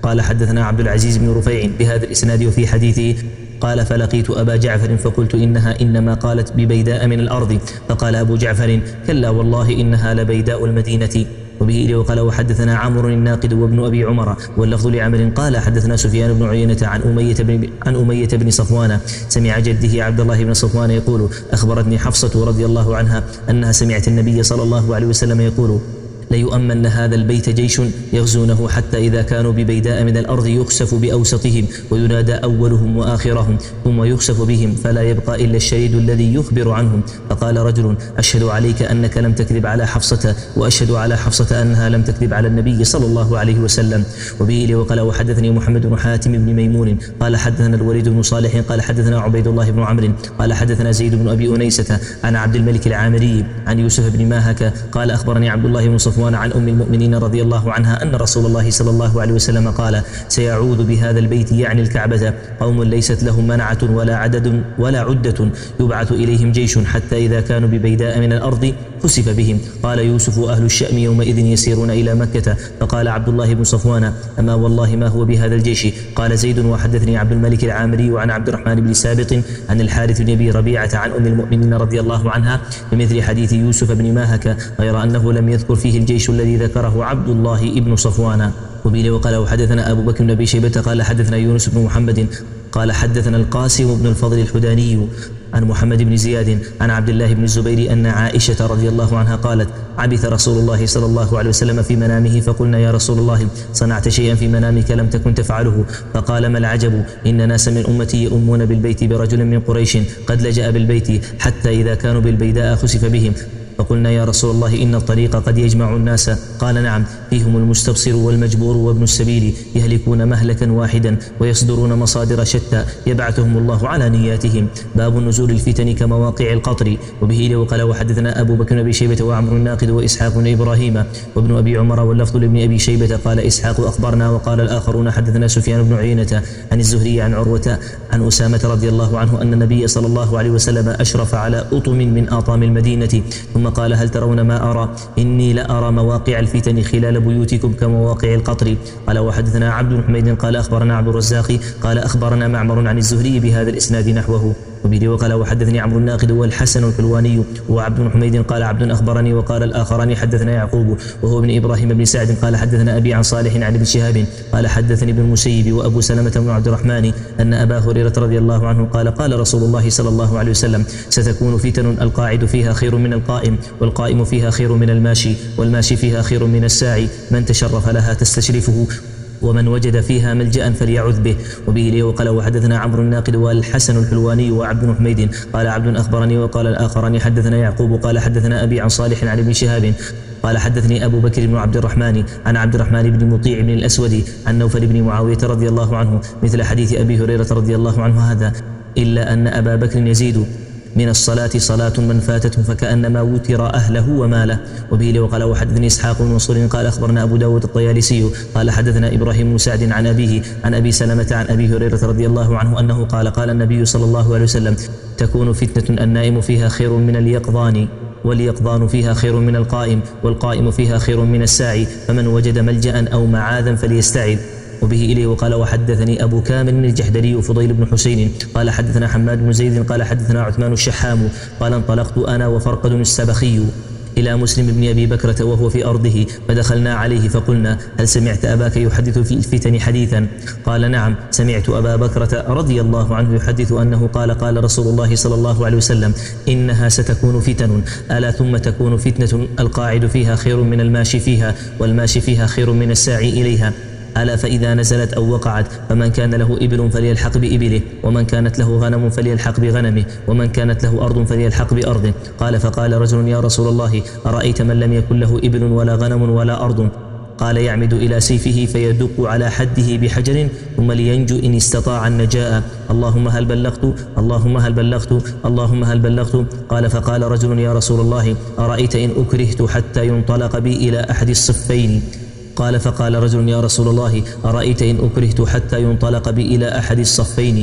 قال حدثنا عبد العزيز بن رفيع بهذا الإسناد وفي حديثه قال فلقيت أبا جعفر فقلت إنها إنما قالت ببيداء من الأرض، فقال أبو جعفر كلا والله إنها لبيداء المدينة. وبه وقال وحدثنا عمرو الناقد وابن أبي عمر واللفظ لعمر قال حدثنا سفيان بن عيينة عن أمية بن, عن أمية بن صفوان سمع جده عبد الله بن صفوان يقول أخبرتني حفصة رضي الله عنها أنها سمعت النبي صلى الله عليه وسلم يقول ليؤمن هذا البيت جيش يغزونه حتى إذا كانوا ببيداء من الأرض يخسف بأوسطهم وينادى أولهم وآخرهم ثم يخسف بهم فلا يبقى إلا الشريد الذي يخبر عنهم. فقال رجل أشهد عليك أنك لم تكذب على حفصة وأشهد على حفصة أنها لم تكذب على النبي صلى الله عليه وسلم. وبه وقال وحدثني محمد بن حاتم بن ميمون قال حدثنا الوليد بن صالح قال حدثنا عبيد الله بن عمرو قال حدثنا زيد بن أبي أنيسة عن عبد الملك العامري عن يوسف بن ماهك قال أخبرني عبد الله بن صفوان عن أم المؤمنين رضي الله عنها أن رسول الله صلى الله عليه وسلم قال سيعود بهذا البيت يعني الكعبة قوم ليست لهم منعة ولا عدد ولا عدة يبعث إليهم جيش حتى إذا كانوا ببيداء من الأرض خسف بهم. قال يوسف أهل الشأم يومئذ يسيرون إلى مكة. فقال عبد الله بن صفوان أما والله ما هو بهذا الجيش. قال زيد وحدثني عبد الملك العامري وعن عبد الرحمن بن سابق عن الحارث بن أبي ربيعة عن أم المؤمنين رضي الله عنها بمثل حديث يوسف بن ماهك غير أنه لم يذكر فيه الجيش الذي ذكره عبد الله بن صفوان. وبه وقال وحدثنا أبو بكر بن أبي شيبة قال حدثنا يونس بن محمد قال حدثنا القاسم بن الفضل الحداني عن محمد بن زياد عن عبد الله بن الزبير أن عائشة رضي الله عنها قالت عبث رسول الله صلى الله عليه وسلم في منامه فقلنا يا رسول الله صنعت شيئا في منامك لم تكن تفعله. فقال ما العجب إن ناس من أمتي يؤمون بالبيت برجل من قريش قد لجأ بالبيت حتى إذا كانوا بالبيداء خسف بهم. فقلنا يا رسول الله إن الطريق قد يجمع الناس. قال نعم فيهم المستبصر والمجبور وابن السبيل يهلكون مهلكا واحدا ويصدرون مصادر شتى يبعثهم الله على نياتهم. باب نزول الفتن كمواقع القطر. وبه وقال وحدثنا أبو بكر بن أبي شيبة وعمر الناقد وإسحاق بن إبراهيم وابن أبي عمر واللفظ لابن أبي شيبة قال إسحاق أخبرنا وقال الآخرون حدثنا سفيان بن عيينة عن الزهري عن عروة عن أسامة رضي الله عنه أن النبي صلى الله عليه وسلم أشرف على أطم من آطام المدينة ثم قال هل ترون ما أرى إني لأرى مواقع الفتن خلال بيوتكم كمواقع القطر. قال وحدثنا عبد بن حميد قال أخبرنا عبد الرزاق قال أخبرنا معمر عن الزهري بهذا الإسناد نحوه. وبه وقال وحدثني عمرو الناقد والحسن الحلواني وعبد بن حميد قال عبد أخبرني وقال الآخران حدثنا يعقوب وهو ابن إبراهيم بن سعد قال حدثنا أبي عن صالح عن ابن شهاب قال حدثني ابن المسيب وأبو سلمة بن عبد الرحمن أن أبا هريرة رضي الله عنه قال قال رسول الله صلى الله عليه وسلم ستكون فتن القاعد فيها خير من القائم والقائم فيها خير من الماشي والماشي فيها خير من الساعي من تشرف لها تستشرفه ومن وجد فيها ملجأ فليعذ به. وبه وقال وحدثنا عمرو الناقد والحسن الحلواني وعبد بن حميد قال عبد أخبرني وقال الآخران حدثنا يعقوب قال حدثنا أبي عن صالح عن ابن شهاب قال حدثني أبو بكر بن عبد الرحمن عن عبد الرحمن بن مطيع بن الأسود عن نوفل بن معاوية رضي الله عنه مثل حديث أبي هريرة رضي الله عنه هذا إلا أن أبا بكر يزيد من الصلاة صلاة من فاتته فكأنما وتر أهله وماله. وبه وقال وحدثني إسحاق بن منصور قال أخبرنا أبو داود الطيالسي قال حدثنا إبراهيم بن سعد عن أبيه عن أبي سلمة عن أبي هريرة رضي الله عنه أنه قال قال النبي صلى الله عليه وسلم تكون فتنة النائم فيها خير من اليقظان واليقظان فيها خير من القائم والقائم فيها خير من الساعي فمن وجد ملجأ أو معاذا فليستعذ. وبه إليه وقال وحدثني أبو كامل الجحدري وفضيل بن حسين قال حدثنا حماد بن زيد قال حدثنا عثمان الشحام قال انطلقت أنا وفرقد السبخي إلى مسلم بن أبي بكرة وهو في أرضه فدخلنا عليه فقلنا هل سمعت أباك يحدث في الفتن حديثا؟ قال نعم سمعت أبا بكرة رضي الله عنه يحدث أنه قال قال رسول الله صلى الله عليه وسلم إنها ستكون فتن ألا ثم تكون فتنة القاعد فيها خير من الماشي فيها والماشي فيها خير من الساعي إليها ألا فإذا نزلت أو وقعت فمن كان له إبل فليلحق بإبله ومن كانت له غنم فليلحق بغنمه ومن كانت له أرض فليلحق بأرضه. قال فقال رجل يا رسول الله أرأيت من لم يكن له إبل ولا غنم ولا أرض؟ قال يعمد إلى سيفه فيدق على حده بحجر ثم لينجو إن استطاع النجاء اللهم هل بلغت اللهم هل بلغت اللهم هل بلغت. قال فقال رجل يا رسول الله أرأيت إن أكرهت حتى ينطلق بي إلى أحد الصفين؟ قال فقال رجل يا رسول الله أرأيت إن أكرهت حتى ينطلق بي إلى أحد الصفين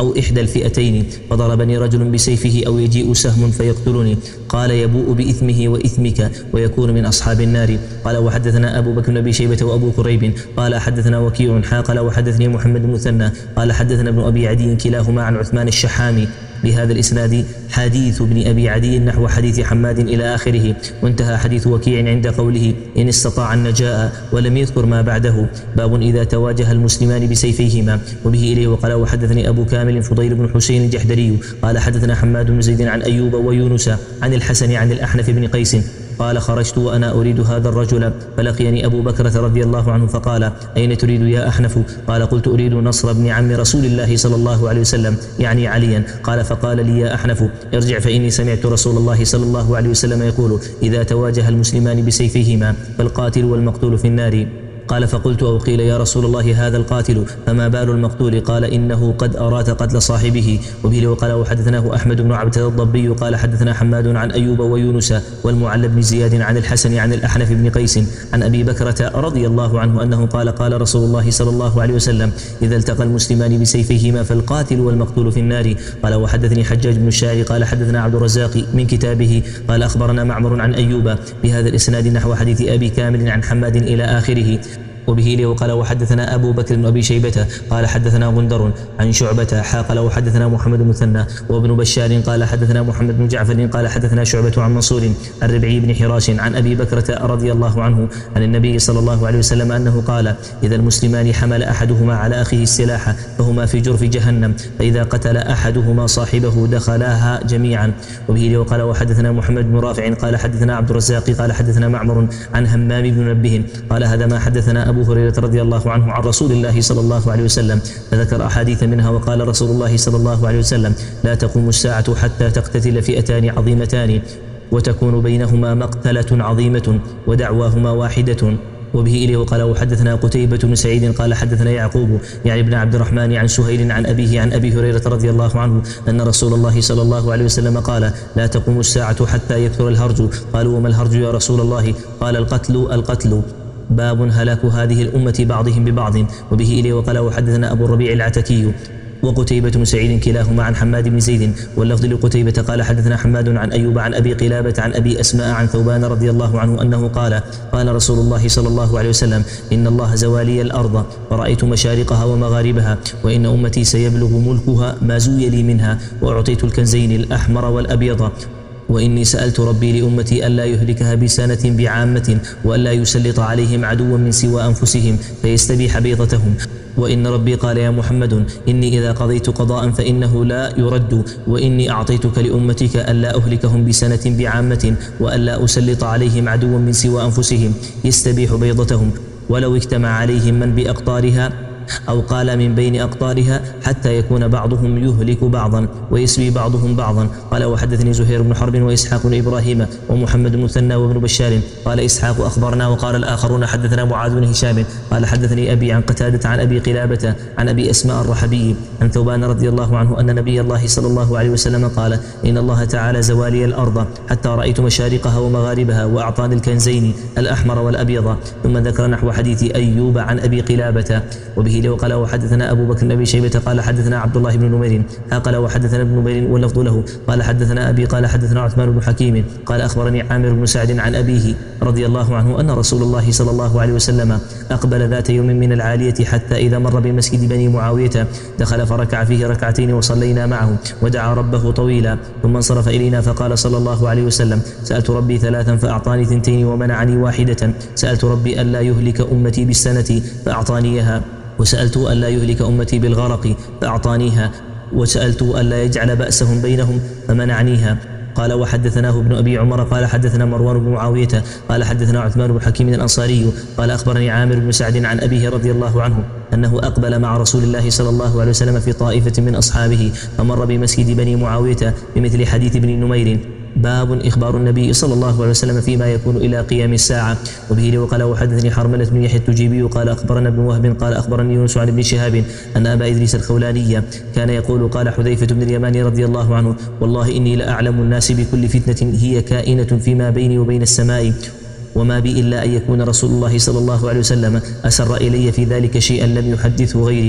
أو إحدى الفئتين، فضربني رجل بسيفه أو يجيء سهم فيقتلني. قال يبوء بإثمه وإثمك ويكون من أصحاب النار. قال وحدثنا أبو بكر بن أبي شيبة وأبو كريب قال حدثنا وكيع حا قال وحدثني محمد المثنى قال حدثنا ابن أبي عدي كلاهما عن عثمان الشحامي بهذا الإسناد حديث ابن أبي عدي نحو حديث حماد إلى آخره، وانتهى حديث وكيع عند قوله إن استطاع النجاء ولم يذكر ما بعده. باب إذا تواجه المسلمان بسيفيهما. وبه إليه وقال وحدثني أبو كامل فضيل بن حسين الجحدري قال حدثنا حماد بن زيد عن أيوب ويونس عن الحسن عن الأحنف بن قيس قال خرجت وأنا أريد هذا الرجل فلقيني أبو بكرة رضي الله عنه فقال أين تريد يا أحنف؟ قال قلت أريد نصر بن عم رسول الله صلى الله عليه وسلم يعني عليا. قال فقال لي يا أحنف ارجع فإني سمعت رسول الله صلى الله عليه وسلم يقول إذا تواجه المسلمان بسيفيهما فالقاتل والمقتول في النار. قال فقلت أو قيل يا رسول الله هذا القاتل فما بال المقتول؟ قال إنه قد أراد قتل صاحبه. وبه وقال وحدثناه أحمد بن عبد الضبي قال حدثنا حماد عن أيوب ويونس والمعلى بن زياد عن الحسن عن الأحنف بن قيس عن أبي بكرة رضي الله عنه أنه قال قال رسول الله صلى الله عليه وسلم إذا التقى المسلمان بسيفيهما فالقاتل والمقتول في النار. قال وحدثني حجاج بن الشاعر قال حدثنا عبد الرزاق من كتابه قال أخبرنا معمر عن أيوب بهذا الإسناد نحو حديث أبي كامل عن حماد إلى آخره. وبه لي وقال وحدثنا أبو بكر بن أبي شيبة قال حدثنا غندر عن شعبة حا قال وحدثنا محمد المثنى وابن بشار قال حدثنا محمد بن جعفر قال حدثنا شعبة عن منصور الربعي بن حراش عن أبي بكرة رضي الله عنه عن النبي صلى الله عليه وسلم أنه قال إذا المسلمان حمل أحدهما على أخيه السلاح فهما في جرف جهنم فإذا قتل أحدهما صاحبه دخلاها جميعا. وبه لي وقال وحدثنا محمد بن رافع قال حدثنا عبد الرزاق قال حدثنا معمر عن همام بن منبه قال هذا ما حدثنا أبو هريرة رضي الله عنه عن رسول الله صلى الله عليه وسلم فذكر أحاديث منها وقال رسول الله صلى الله عليه وسلم لا تقوم الساعة حتى تقتتل فئتان عظيمتان وتكون بينهما مقتلة عظيمة ودعواهما واحدة. وبه إليه وقال وحدثنا قتيبة بن سعيد قال حدثنا يعقوب يعني ابن عبد الرحمن عن سهيل عن أبيه عن أبي هريرة رضي الله عنه أن رسول الله صلى الله عليه وسلم قال لا تقوم الساعة حتى يكثر الهرج. قالوا وما الهرج يا رسول الله؟ قال القتل القتل. باب هلاك هذه الأمة بعضهم ببعض. وبه إليه وقال وحدثنا أبو الربيع العتكي وقتيبة بن سعيد كلاهما عن حماد بن زيد واللفظ لقتيبة قال حدثنا حماد عن أيوب عن أبي قلابة عن أبي أسماء عن ثوبان رضي الله عنه أنه قال قال رسول الله صلى الله عليه وسلم إن الله زوالي الأرض ورأيت مشارقها ومغاربها وإن أمتي سيبلغ ملكها ما زوي لي منها وأعطيت الكنزين الأحمر والأبيض وإني سألت ربي لأمتي ألا يهلكها بسنة بعامة وألا يسلط عليهم عدوا من سوى أنفسهم فيستبيح بيضتهم وإن ربي قال يا محمد إني إذا قضيت قضاء فإنه لا يرد وإني أعطيتك لأمتك ألا أهلكهم بسنة بعامة وألا أسلط عليهم عدوا من سوى أنفسهم يستبيح بيضتهم ولو اجتمع عليهم من بأقطارها أو قال من بين أقطارها حتى يكون بعضهم يهلك بعضا ويسبي بعضهم بعضا. قال وحدثني زهير بن حرب وإسحاق بن إبراهيم ومحمد بن مثنى وابن بشار قال إسحاق أخبرنا وقال الآخرون حدثنا معاذ بن هشام قال حدثني أبي عن قتادة عن أبي قلابة عن أبي أسماء الرحبي عن ثوبان رضي الله عنه أن نبي الله صلى الله عليه وسلم قال إن الله تعالى زوالي الأرض حتى رأيت مشارقها ومغاربها وأعطاني الكنزين الأحمر والأبيض. ثم ذكر نحو حديث أيوب عن أبي قلابة. وبه وقال وحدثنا أبو بكر بن أبي شيبة قال حدثنا عبد الله بن نمير قال وحدثنا ابن نمير واللفظ له قال حدثنا أبي قال حدثنا عثمان بن حكيم قال أخبرني عامر بن سعد عن أبيه رضي الله عنه أن رسول الله صلى الله عليه وسلم أقبل ذات يوم من العالية حتى إذا مر بمسجد بني معاوية دخل فركع فيه ركعتين وصلينا معه ودعا ربه طويلا ثم انصرف إلينا فقال صلى الله عليه وسلم سألت ربي ثلاثا فأعطاني ثنتين ومنعني واحدة سألت ربي ألا يهلك أمتي بالسنة فأعطانيها وسألت ألا يهلك أمتي بالغرق فأعطانيها وسألت ألا يجعل بأسهم بينهم فمنعنيها. قال وحدثناه ابن أبي عمر قال حدثنا مروان بن معاوية قال حدثنا عثمان بن حكيم الأنصاري قال أخبرني عامر بن سعد عن أبيه رضي الله عنه أنه أقبل مع رسول الله صلى الله عليه وسلم في طائفة من أصحابه فمر بمسجد بني معاوية بمثل حديث ابن نمير. باب إخبار النبي صلى الله عليه وسلم فيما يكون إلى قيام الساعة. وبه وقال وحدثني حرملة بن يحيى التجيبي قال أخبرنا ابن وهب قال أخبرني يونس عن ابن شهاب أن أبا إدريس الخولاني كان يقول قال حذيفة بن اليمان رضي الله عنه والله إني لأعلم الناس بكل فتنة هي كائنة فيما بيني وبين السماء وما بي إلا أن يكون رسول الله صلى الله عليه وسلم أسر إلي في ذلك شيئا لم يحدثه غيري.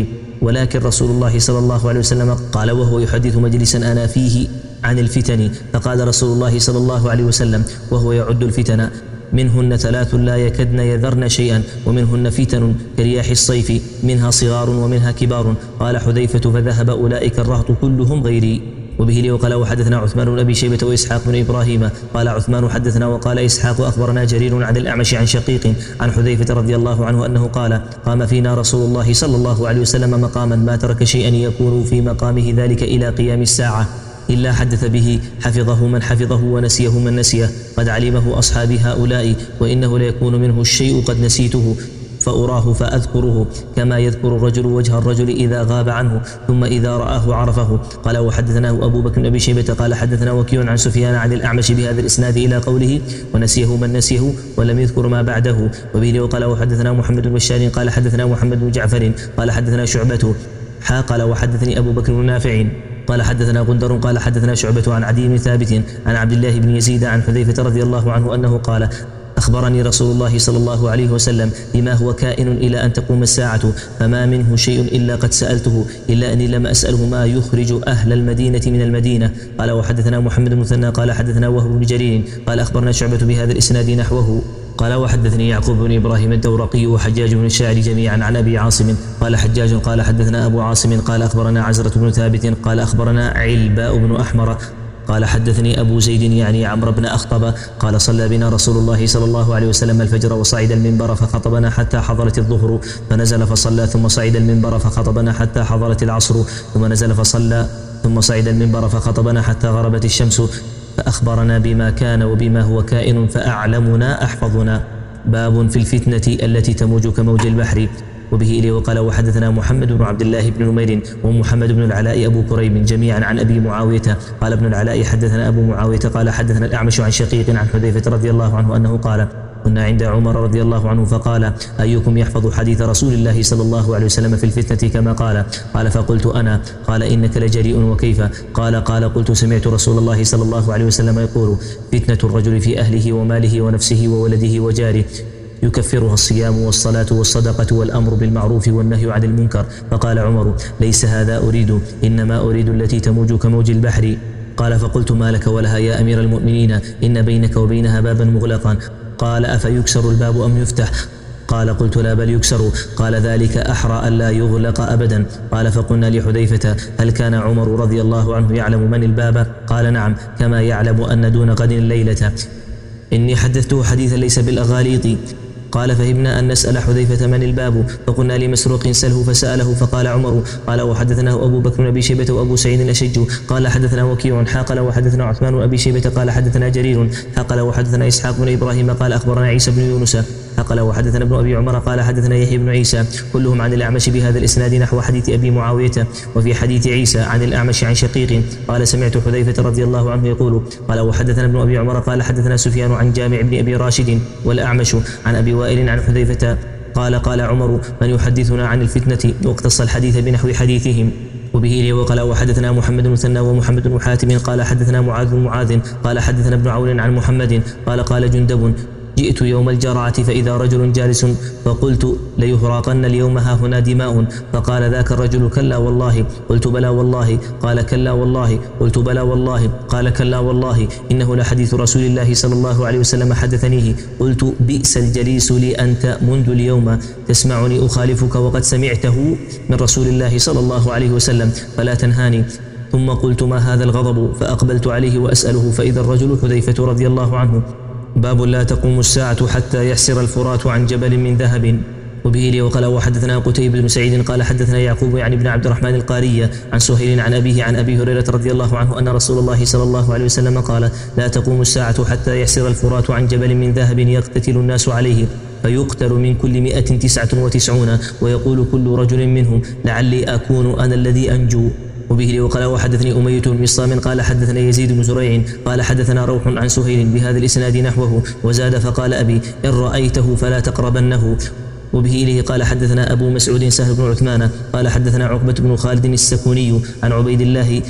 ولكن رسول الله صلى الله عليه وسلم قال وهو يحدث مجلسا أنا فيه عن الفتن، فقال رسول الله صلى الله عليه وسلم وهو يعد الفتن: منهن ثلاث لا يكدن يذرن شيئا، ومنهن فتن كرياح الصيف، منها صغار ومنها كبار. قال حذيفة: فذهب أولئك الرهط كلهم غيري. وبه لي وقال وحدثنا عثمان بن أبي شيبة وإسحاق بن إبراهيم قال عثمان حدثنا وقال إسحاق أخبرنا جرير عن الأعمش عن شقيق عن حذيفة رضي الله عنه أنه قال: قام فينا رسول الله صلى الله عليه وسلم مقاما ما ترك شيئا يكون في مقامه ذلك إلى قيام الساعة إلا حدث به، حفظه من حفظه ونسيه من نسيه، قد علمه أصحابي هؤلاء، وإنه ليكون منه الشيء قد نسيته فأراه فأذكره، كما يذكر الرجل وجه الرجل إذا غاب عنه ثم إذا رآه عرفه. قال وحدثناه أبو بكر بن أبي شيبة قال حدثنا وكيع عن سفيان عن الأعمش بهذا الإسناد إلى قوله: ونسيه من نسيه، ولم يذكر ما بعده. وبه وقال وحدثنا محمد بن بشار قال حدثنا محمد بن جعفر قال حدثنا شعبة حا قال وحدثني أبو بكر بن نافع قال حدثنا غندر قال حدثنا شعبة عن عدي بن ثابت عن عبد الله بن يزيد عن حذيفة رضي الله عنه أنه قال: أخبرني رسول الله صلى الله عليه وسلم بما هو كائن إلى أن تقوم الساعة، فما منه شيء إلا قد سألته، إلا أني لم أسأله ما يخرج أهل المدينة من المدينة. قال وحدثنا محمد بن مثنى قال حدثنا وهب بن جرير قال أخبرنا شعبة بهذا الإسناد نحوه. قال وحدثني يعقوب بن إبراهيم الدورقي وحجاج بن الشاعر جميعا عن أبي عاصم قال حجاج قال حدثنا أبو عاصم قال أخبرنا عزرة بن ثابت قال أخبرنا علباء بن أحمر قال حدثني أبو زيد يعني عمرو بن أخطب قال صلى بنا رسول الله صلى الله عليه وسلم الفجر وصعد المنبر فخطبنا حتى حضرت الظهر فنزل فصلى، ثم صعد المنبر فخطبنا حتى حضرت العصر ثم نزل فصلى، ثم صعد المنبر فخطبنا حتى غربت الشمس، فأخبرنا بما كان وبما هو كائن فأعلمنا أحفظنا. باب في الفتنة التي تموج كموج البحر. وبه إليه وقال وحدثنا محمد بن عبد الله بن نمير ومحمد بن العلاء أبو كريب جميعا عن أبي معاوية قال ابن العلاء حدثنا أبو معاوية قال حدثنا الأعمش عن شقيق عن حذيفة رضي الله عنه أنه قال: كنا عند عمر رضي الله عنه فقال: أيكم يحفظ حديث رسول الله صلى الله عليه وسلم في الفتنة كما قال؟ قال فقلت أنا. قال إنك لجريء وكيف؟ قال قال قلت سمعت رسول الله صلى الله عليه وسلم يقول: فتنة الرجل في أهله وماله ونفسه وولده وجاره يكفرها الصيام والصلاة والصدقة والأمر بالمعروف والنهي عن المنكر. فقال عمر: ليس هذا أريد، إنما أريد التي تموج كموج البحر. قال فقلت: ما لك ولها يا أمير المؤمنين؟ إن بينك وبينها بابا مغلقا. قال: أفيكسر الباب أم يفتح؟ قال قلت: لا بل يكسر. قال: ذلك أحرى ألا يغلق أبدا. قال فقلنا لحذيفة: هل كان عمر رضي الله عنه يعلم من الباب؟ قال: نعم، كما يعلم أن دون غد الليلة. إني حدثته حديثا ليس بالأغاليط. قال فهمنا أن نسأل حذيفة من الباب، فقلنا لمسروق سله فسأله فقال عمر. قال وحدثناه أبو بكر بن أبي شيبة وأبو سعيد الأشج قال حدثنا وكيع حاقل وحدثنا عثمان بن أبي شيبة قال حدثنا جرير حقل وحدثنا إسحاق بن إبراهيم قال أخبرنا عيسى بن يونس حقل وحدثنا ابن أبي عمر قال حدثنا يحيى بن عيسى كلهم عن الأعمش بهذا الإسناد نحو حديث أبي معاوية. وفي حديث عيسى عن الأعمش عن شقيق قال سمعت حذيفة رضي الله عنه يقول. قال وحدثنا ابن أبي عمر قال حدثنا سفيان عن جامع بن أبي راشد والأعمش عن أبي وائل عن حذيفة قال قال عمر: من يحدثنا عن الفتنة؟ واقتص الحديث بنحو حديثهم. وبه لي وقال وحدثنا محمد بن مثنى ومحمد بن حاتم قال حدثنا معاذ بن معاذ قال حدثنا ابن عون عن محمد قال قال جندب: جئت يوم الجرعة فإذا رجل جالس فقلت: ليهراقن اليوم ها هنا دماء. فقال ذاك الرجل: كلا والله. قلت: بلى والله. قال: كلا والله. قلت: بلى والله. قال: كلا والله. إنه لحديث رسول الله صلى الله عليه وسلم حدثنيه. قلت: بئس الجليس لي أنت منذ اليوم، تسمعني أخالفك وقد سمعته من رسول الله صلى الله عليه وسلم، فلا تنهاني. ثم قلت: ما هذا الغضب؟ فأقبلت عليه وأسأله فإذا الرجل حذيفة رضي الله عنه. باب لا تقوم الساعة حتى يحسر الفرات عن جبل من ذهب. وبه لي وقال وحدثنا قتيبة بن سعيد قال حدثنا يعقوب يعني بن عبد الرحمن القاري عن سهيل عن أبيه عن أبي هريرة رضي الله عنه أن رسول الله صلى الله عليه وسلم قال: لا تقوم الساعة حتى يحسر الفرات عن جبل من ذهب يقتتل الناس عليه، فيقتل من كل مئة تسعة وتسعون، ويقول كل رجل منهم: لعلي أكون أنا الذي أنجو. وبه لي وقال وحدثني أمية بن مصام قال حدثنا يزيد بن زريع قال حدثنا روح عن سهيل بهذا الإسناد نحوه، وزاد فقال أبي: إن رأيته فلا تقربنه. وبه إليه قال حدثنا أبو مسعود سهل بن عثمان قال حدثنا عقبة بن خالد السكوني عن عبيد الله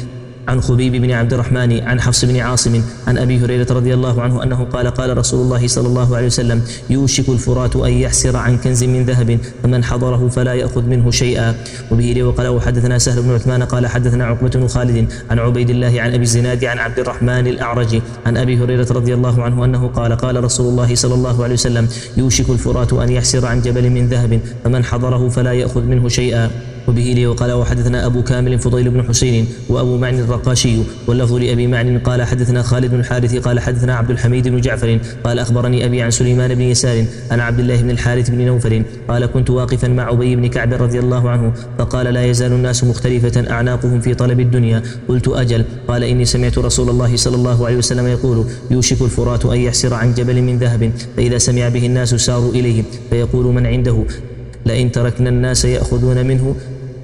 عن خبيب بن عبد الرحمن عن حفص بن عاصم عن أبي هريرة رضي الله عنه أنه قال قال رسول الله صلى الله عليه وسلم يوشك الفرات أن يحسر عن كنز من ذهب فمن حضره فلا يأخذ منه شيئا. وبه لي وقال حدثنا سهل بن عثمان قال حدثنا عقبة بن خالد عن عبيد الله عن أبي الزناد عن عبد الرحمن الأعرج عن أبي هريرة رضي الله عنه أنه قال قال رسول الله صلى الله عليه وسلم يوشك الفرات أن يحسر عن جبل من ذهب فمن حضره فلا يأخذ منه شيئا. وبه لي وقال وحدثنا أبو كامل فضيل بن حسين وأبو معن الرقاشي واللفظ لأبي معن قال حدثنا خالد بن الحارث قال حدثنا عبد الحميد بن جعفر قال أخبرني أبي عن سليمان بن يسار عن عبد الله بن الحارث بن نوفل قال كنت واقفا مع أبي بن كعب رضي الله عنه فقال لا يزال الناس مختلفة أعناقهم في طلب الدنيا قلت أجل قال إني سمعت رسول الله صلى الله عليه وسلم يقول يوشك الفرات أن يحسر عن جبل من ذهب فإذا سمع به الناس ساروا إليه فيقول من عنده لئن تركنا الناس يأخذون منه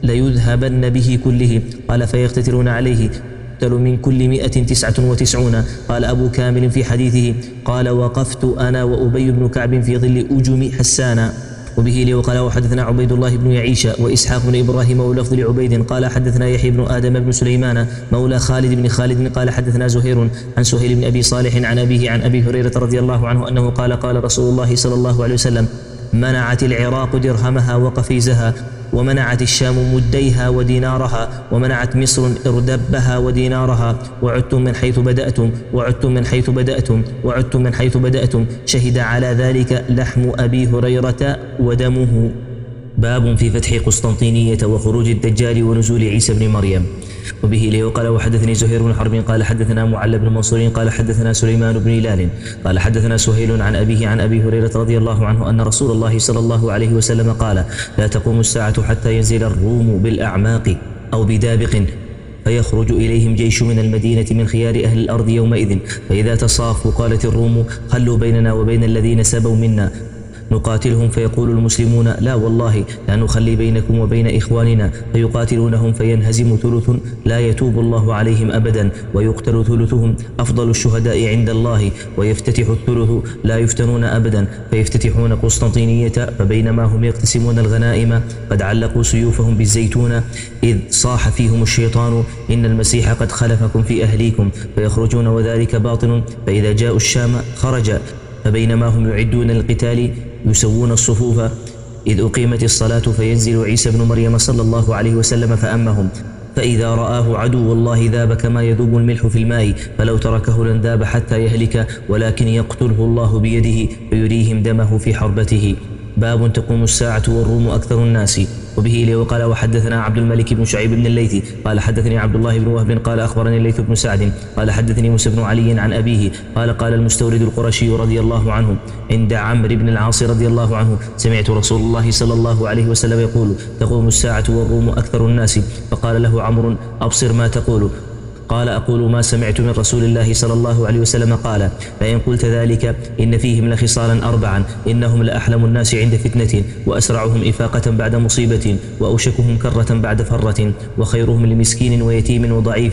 ليذهبن به كله قال فيقتتلون عليه يقتل من كل مئة تسعة وتسعون. قال أبو كامل في حديثه قال وقفت أنا وأبي بن كعب في ظل أجم حسانا. وبه لي وقال وحدثنا عبيد الله بن يعيش وإسحاق بن إبراهيم ولفظ لعبيد قال حدثنا يحيى بن آدم بن سليمان مولى خالد بن خالد قال حدثنا زهير عن سهيل بن أبي صالح عن أبيه عن أبي هريرة رضي الله عنه أنه قال قال رسول الله صلى الله عليه وسلم منعت العراق درهمها وقفيزها ومنعت الشام مديها ودينارها ومنعت مصر إردبها ودينارها وعدتم من حيث بدأتم وعدتم من حيث بدأتم وعدتم من حيث بدأتم شهد على ذلك لحم أبي هريرة ودمه. باب في فتح قسطنطينية وخروج الدجال ونزول عيسى بن مريم. وبه لي وقال وحدثني زهير بن حرب قال حدثنا معل بن منصور قال حدثنا سليمان بن هلال قال حدثنا سهيل عن أبيه عن أبي هريرة رضي الله عنه أن رسول الله صلى الله عليه وسلم قال لا تقوم الساعة حتى ينزل الروم بالأعماق أو بدابق فيخرج إليهم جيش من المدينة من خيار أهل الأرض يومئذ فإذا تصافوا قالت الروم خلوا بيننا وبين الذين سبوا منا نقاتلهم فيقول المسلمون لا والله لا نخلي بينكم وبين إخواننا فيقاتلونهم فينهزم ثلث لا يتوب الله عليهم أبدا ويقتل ثلثهم أفضل الشهداء عند الله ويفتتح الثلث لا يفتنون أبدا فيفتتحون قسطنطينية فبينما هم يقتسمون الغنائم قد علقوا سيوفهم بالزيتون إذ صاح فيهم الشيطان إن المسيح قد خلفكم في أهليكم فيخرجون وذلك باطل فإذا جاءوا الشام خرج فبينما هم يعدون القتال يسوون الصفوف إذ أقيمت الصلاة فينزل عيسى بن مريم صلى الله عليه وسلم فأمهم فإذا رآه عدو الله ذاب كما يذوب الملح في الماء فلو تركه لانذاب حتى يهلك ولكن يقتله الله بيده فيريهم دمه في حربته. باب تقوم الساعة والروم أكثر الناس. وبه لي وقال وحدثنا عبد الملك بن شعيب بن الليث قال حدثني عبد الله بن وهب قال أخبرني الليث بن سعد قال حدثني موسى بن علي عن أبيه قال قال المستورد القرشي رضي الله عنه عند عمرو بن العاص رضي الله عنه سمعت رسول الله صلى الله عليه وسلم يقول تقوم الساعة والروم أكثر الناس فقال له عمرو أبصر ما تقول قال أقول ما سمعت من رسول الله صلى الله عليه وسلم قال فإن قلت ذلك إن فيهم لخصالا أربعا إنهم لأحلم الناس عند فتنة وأسرعهم إفاقة بعد مصيبة وأوشكهم كرة بعد فرة وخيرهم لمسكين ويتيم وضعيف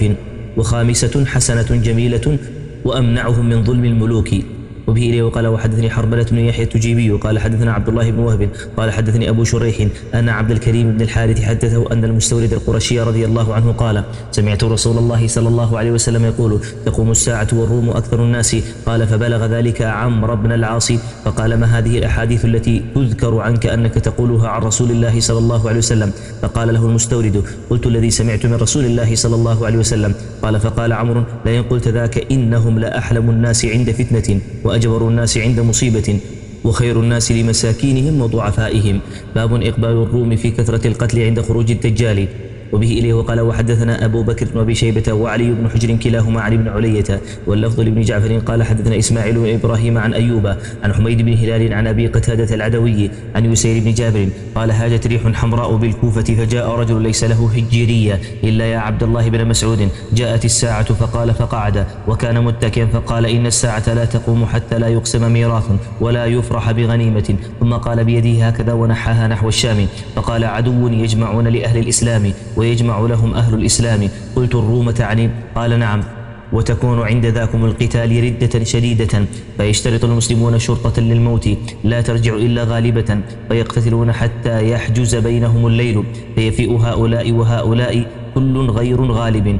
وخامسة حسنة جميلة وأمنعهم من ظلم الملوك. وبه لي وقال وحدثني حرملة بن يحيى التجيبي قال حدثنا عبد الله بن وهب قال حدثني أبو شريح أن عبد الكريم بن الحارث حدثه أن المستورد القرشي رضي الله عنه قال سمعت رسول الله صلى الله عليه وسلم يقول تقوم الساعة والروم أكثر الناس قال فبلغ ذلك عمرو بن العاص فقال ما هذه الأحاديث التي تذكر عنك أنك تقولها عن رسول الله صلى الله عليه وسلم فقال له المستورد قلت الذي سمعت من رسول الله صلى الله عليه وسلم قال فقال عمرو لئن قلت ذاك إنهم لأحلم الناس عند فتنة وأجبر الناس عند مصيبة وخير الناس لمساكينهم وضعفائهم. باب إقبال الروم في كثرة القتل عند خروج الدجال. وبه إليه وقال وحدثنا أبو بكر بن أبي شيبة وعلي بن حجر كلاهما عن ابن علية واللفظ لابن جعفر قال حدثنا إسماعيل بن إبراهيم عن أيوب عن حميد بن هلال عن أبي قتادة العدوي عن يسير بن جابر قال هاجت ريح حمراء بالكوفة فجاء رجل ليس له هجيرية إلا يا عبد الله بن مسعود جاءت الساعة فقال فقعد وكان متكئا فقال إن الساعة لا تقوم حتى لا يقسم ميراث ولا يفرح بغنيمة ثم قال بيده هكذا ونحاها نحو الشام فقال عدو يجمعون لأهل الإسلام ويجمع لهم أهل الإسلام قلت الروم تعني قال نعم وتكون عند ذاكم القتال ردة شديدة فيشترط المسلمون شرطة للموت لا ترجع إلا غالبة فيقتتلون حتى يحجز بينهم الليل فيفيء هؤلاء وهؤلاء كل غير غالب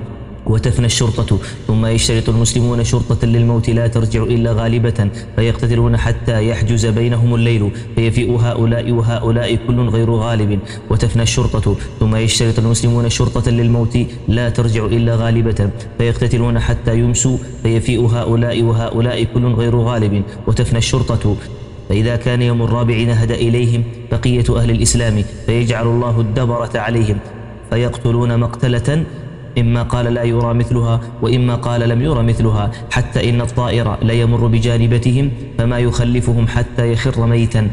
وتفنى الشرطة. ثم يشترط المسلمون شرطة للموت لا ترجع إلا غالبة، فيقتتلون حتى يحجز بينهم الليل، فيفيء هؤلاء وهؤلاء كل غير غالب. وتفنى الشرطة. ثم يشترط المسلمون شرطة للموت لا ترجع إلا غالبة، فيقتتلون حتى يمسوا، فيفيء هؤلاء وهؤلاء كل غير غالب. وتفنى الشرطة. فإذا كان يوم الرابع نهد إليهم بقية أهل الإسلام، فيجعل الله الدبرة عليهم، فيقتلون مقتلة إما قال لا يرى مثلها وإما قال لم يرى مثلها، حتى إن الطائر ليمر بجانبتهم فما يخلفهم حتى يخر ميتا،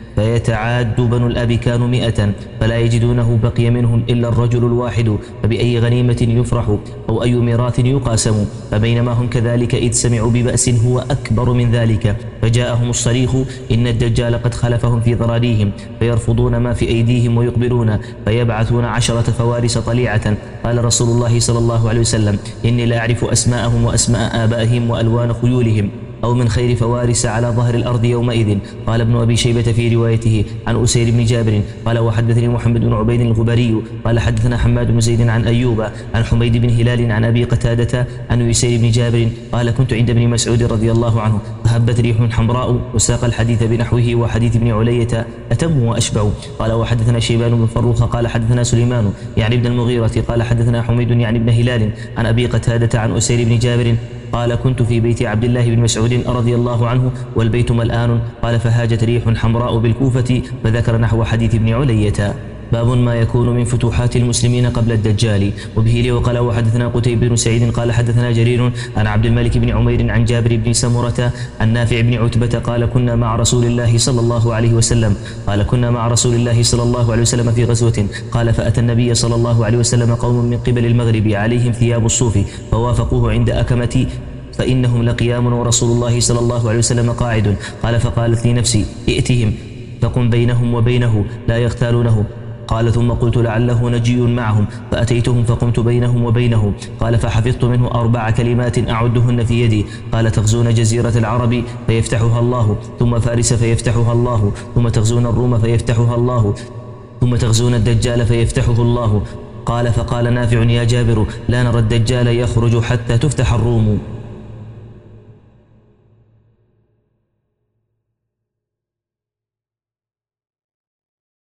فيتعاد بنو الأب كانوا مئة، فلا يجدونه بقي منهم إلا الرجل الواحد، فبأي غنيمة يفرح أو أي ميراث يقاسم. فبينما هم كذلك إذ سمعوا ببأس هو أكبر من ذلك، فجاءهم الصريخ إن الدجال قد خلفهم في ضراريهم، فيرفضون ما في أيديهم ويقبلون، فيبعثون عشرة فوارس طليعة. قال رسول الله صلى الله عليه وسلم إني لأعرف أسماءهم وأسماء آبائهم وألوان خيولهم، أو من خير فوارس على ظهر الأرض يومئذ. قال ابن أبي شيبة في روايته عن أسير بن جابر قال وحدثني محمد بن عبيد الغبري قال حدثنا حماد بن زيد عن أيوب عن حميد بن هلال عن أبي قتادة عن أسير بن جابر قال كنت عند ابن مسعود رضي الله عنه فهبت ريح حمراء، وساق الحديث بنحوه وحديث ابن علية أتم وأشبع. قال وحدثنا شيبان بن فروخ قال حدثنا سليمان يعني ابن المغيرة قال حدثنا حميد يعني ابن هلال عن أبي قتادة عن أسير بن جابر قال كنت في بيت عبد الله بن مسعود رضي الله عنه والبيت ملآن. قال فهاجت ريح حمراء بالكوفة، فذكر نحو حديث ابن علية. باب ما يكون من فتوحات المسلمين قبل الدجال. وبه لي وقال وحدثنا قتيبة بن سعيد قال حدثنا جرير عن عبد الملك بن عمير عن جابر بن سمرة عن نافع بن عتبة قال كنا مع رسول الله صلى الله عليه وسلم قال كنا مع رسول الله صلى الله عليه وسلم في غزوة قال فأتى النبي صلى الله عليه وسلم قوم من قبل المغرب عليهم ثياب الصوف، فوافقوه عند أكمة فإنهم لقيام ورسول الله صلى الله عليه وسلم قاعد. قال فقالت لي نفسي ائتهم فقم بينهم وبينه لا يختالونه. قال ثم قلت لعله نجي معهم، فأتيتهم فقمت بينهم وبينه. قال فحفظت منه أربع كلمات أعدهن في يدي. قال تغزون جزيرة العرب فيفتحها الله، ثم فارس فيفتحها الله، ثم تغزون الروم فيفتحها الله، ثم تغزون الدجال فيفتحه الله. قال فقال نافع يا جابر لا نرى الدجال يخرج حتى تفتح الروم.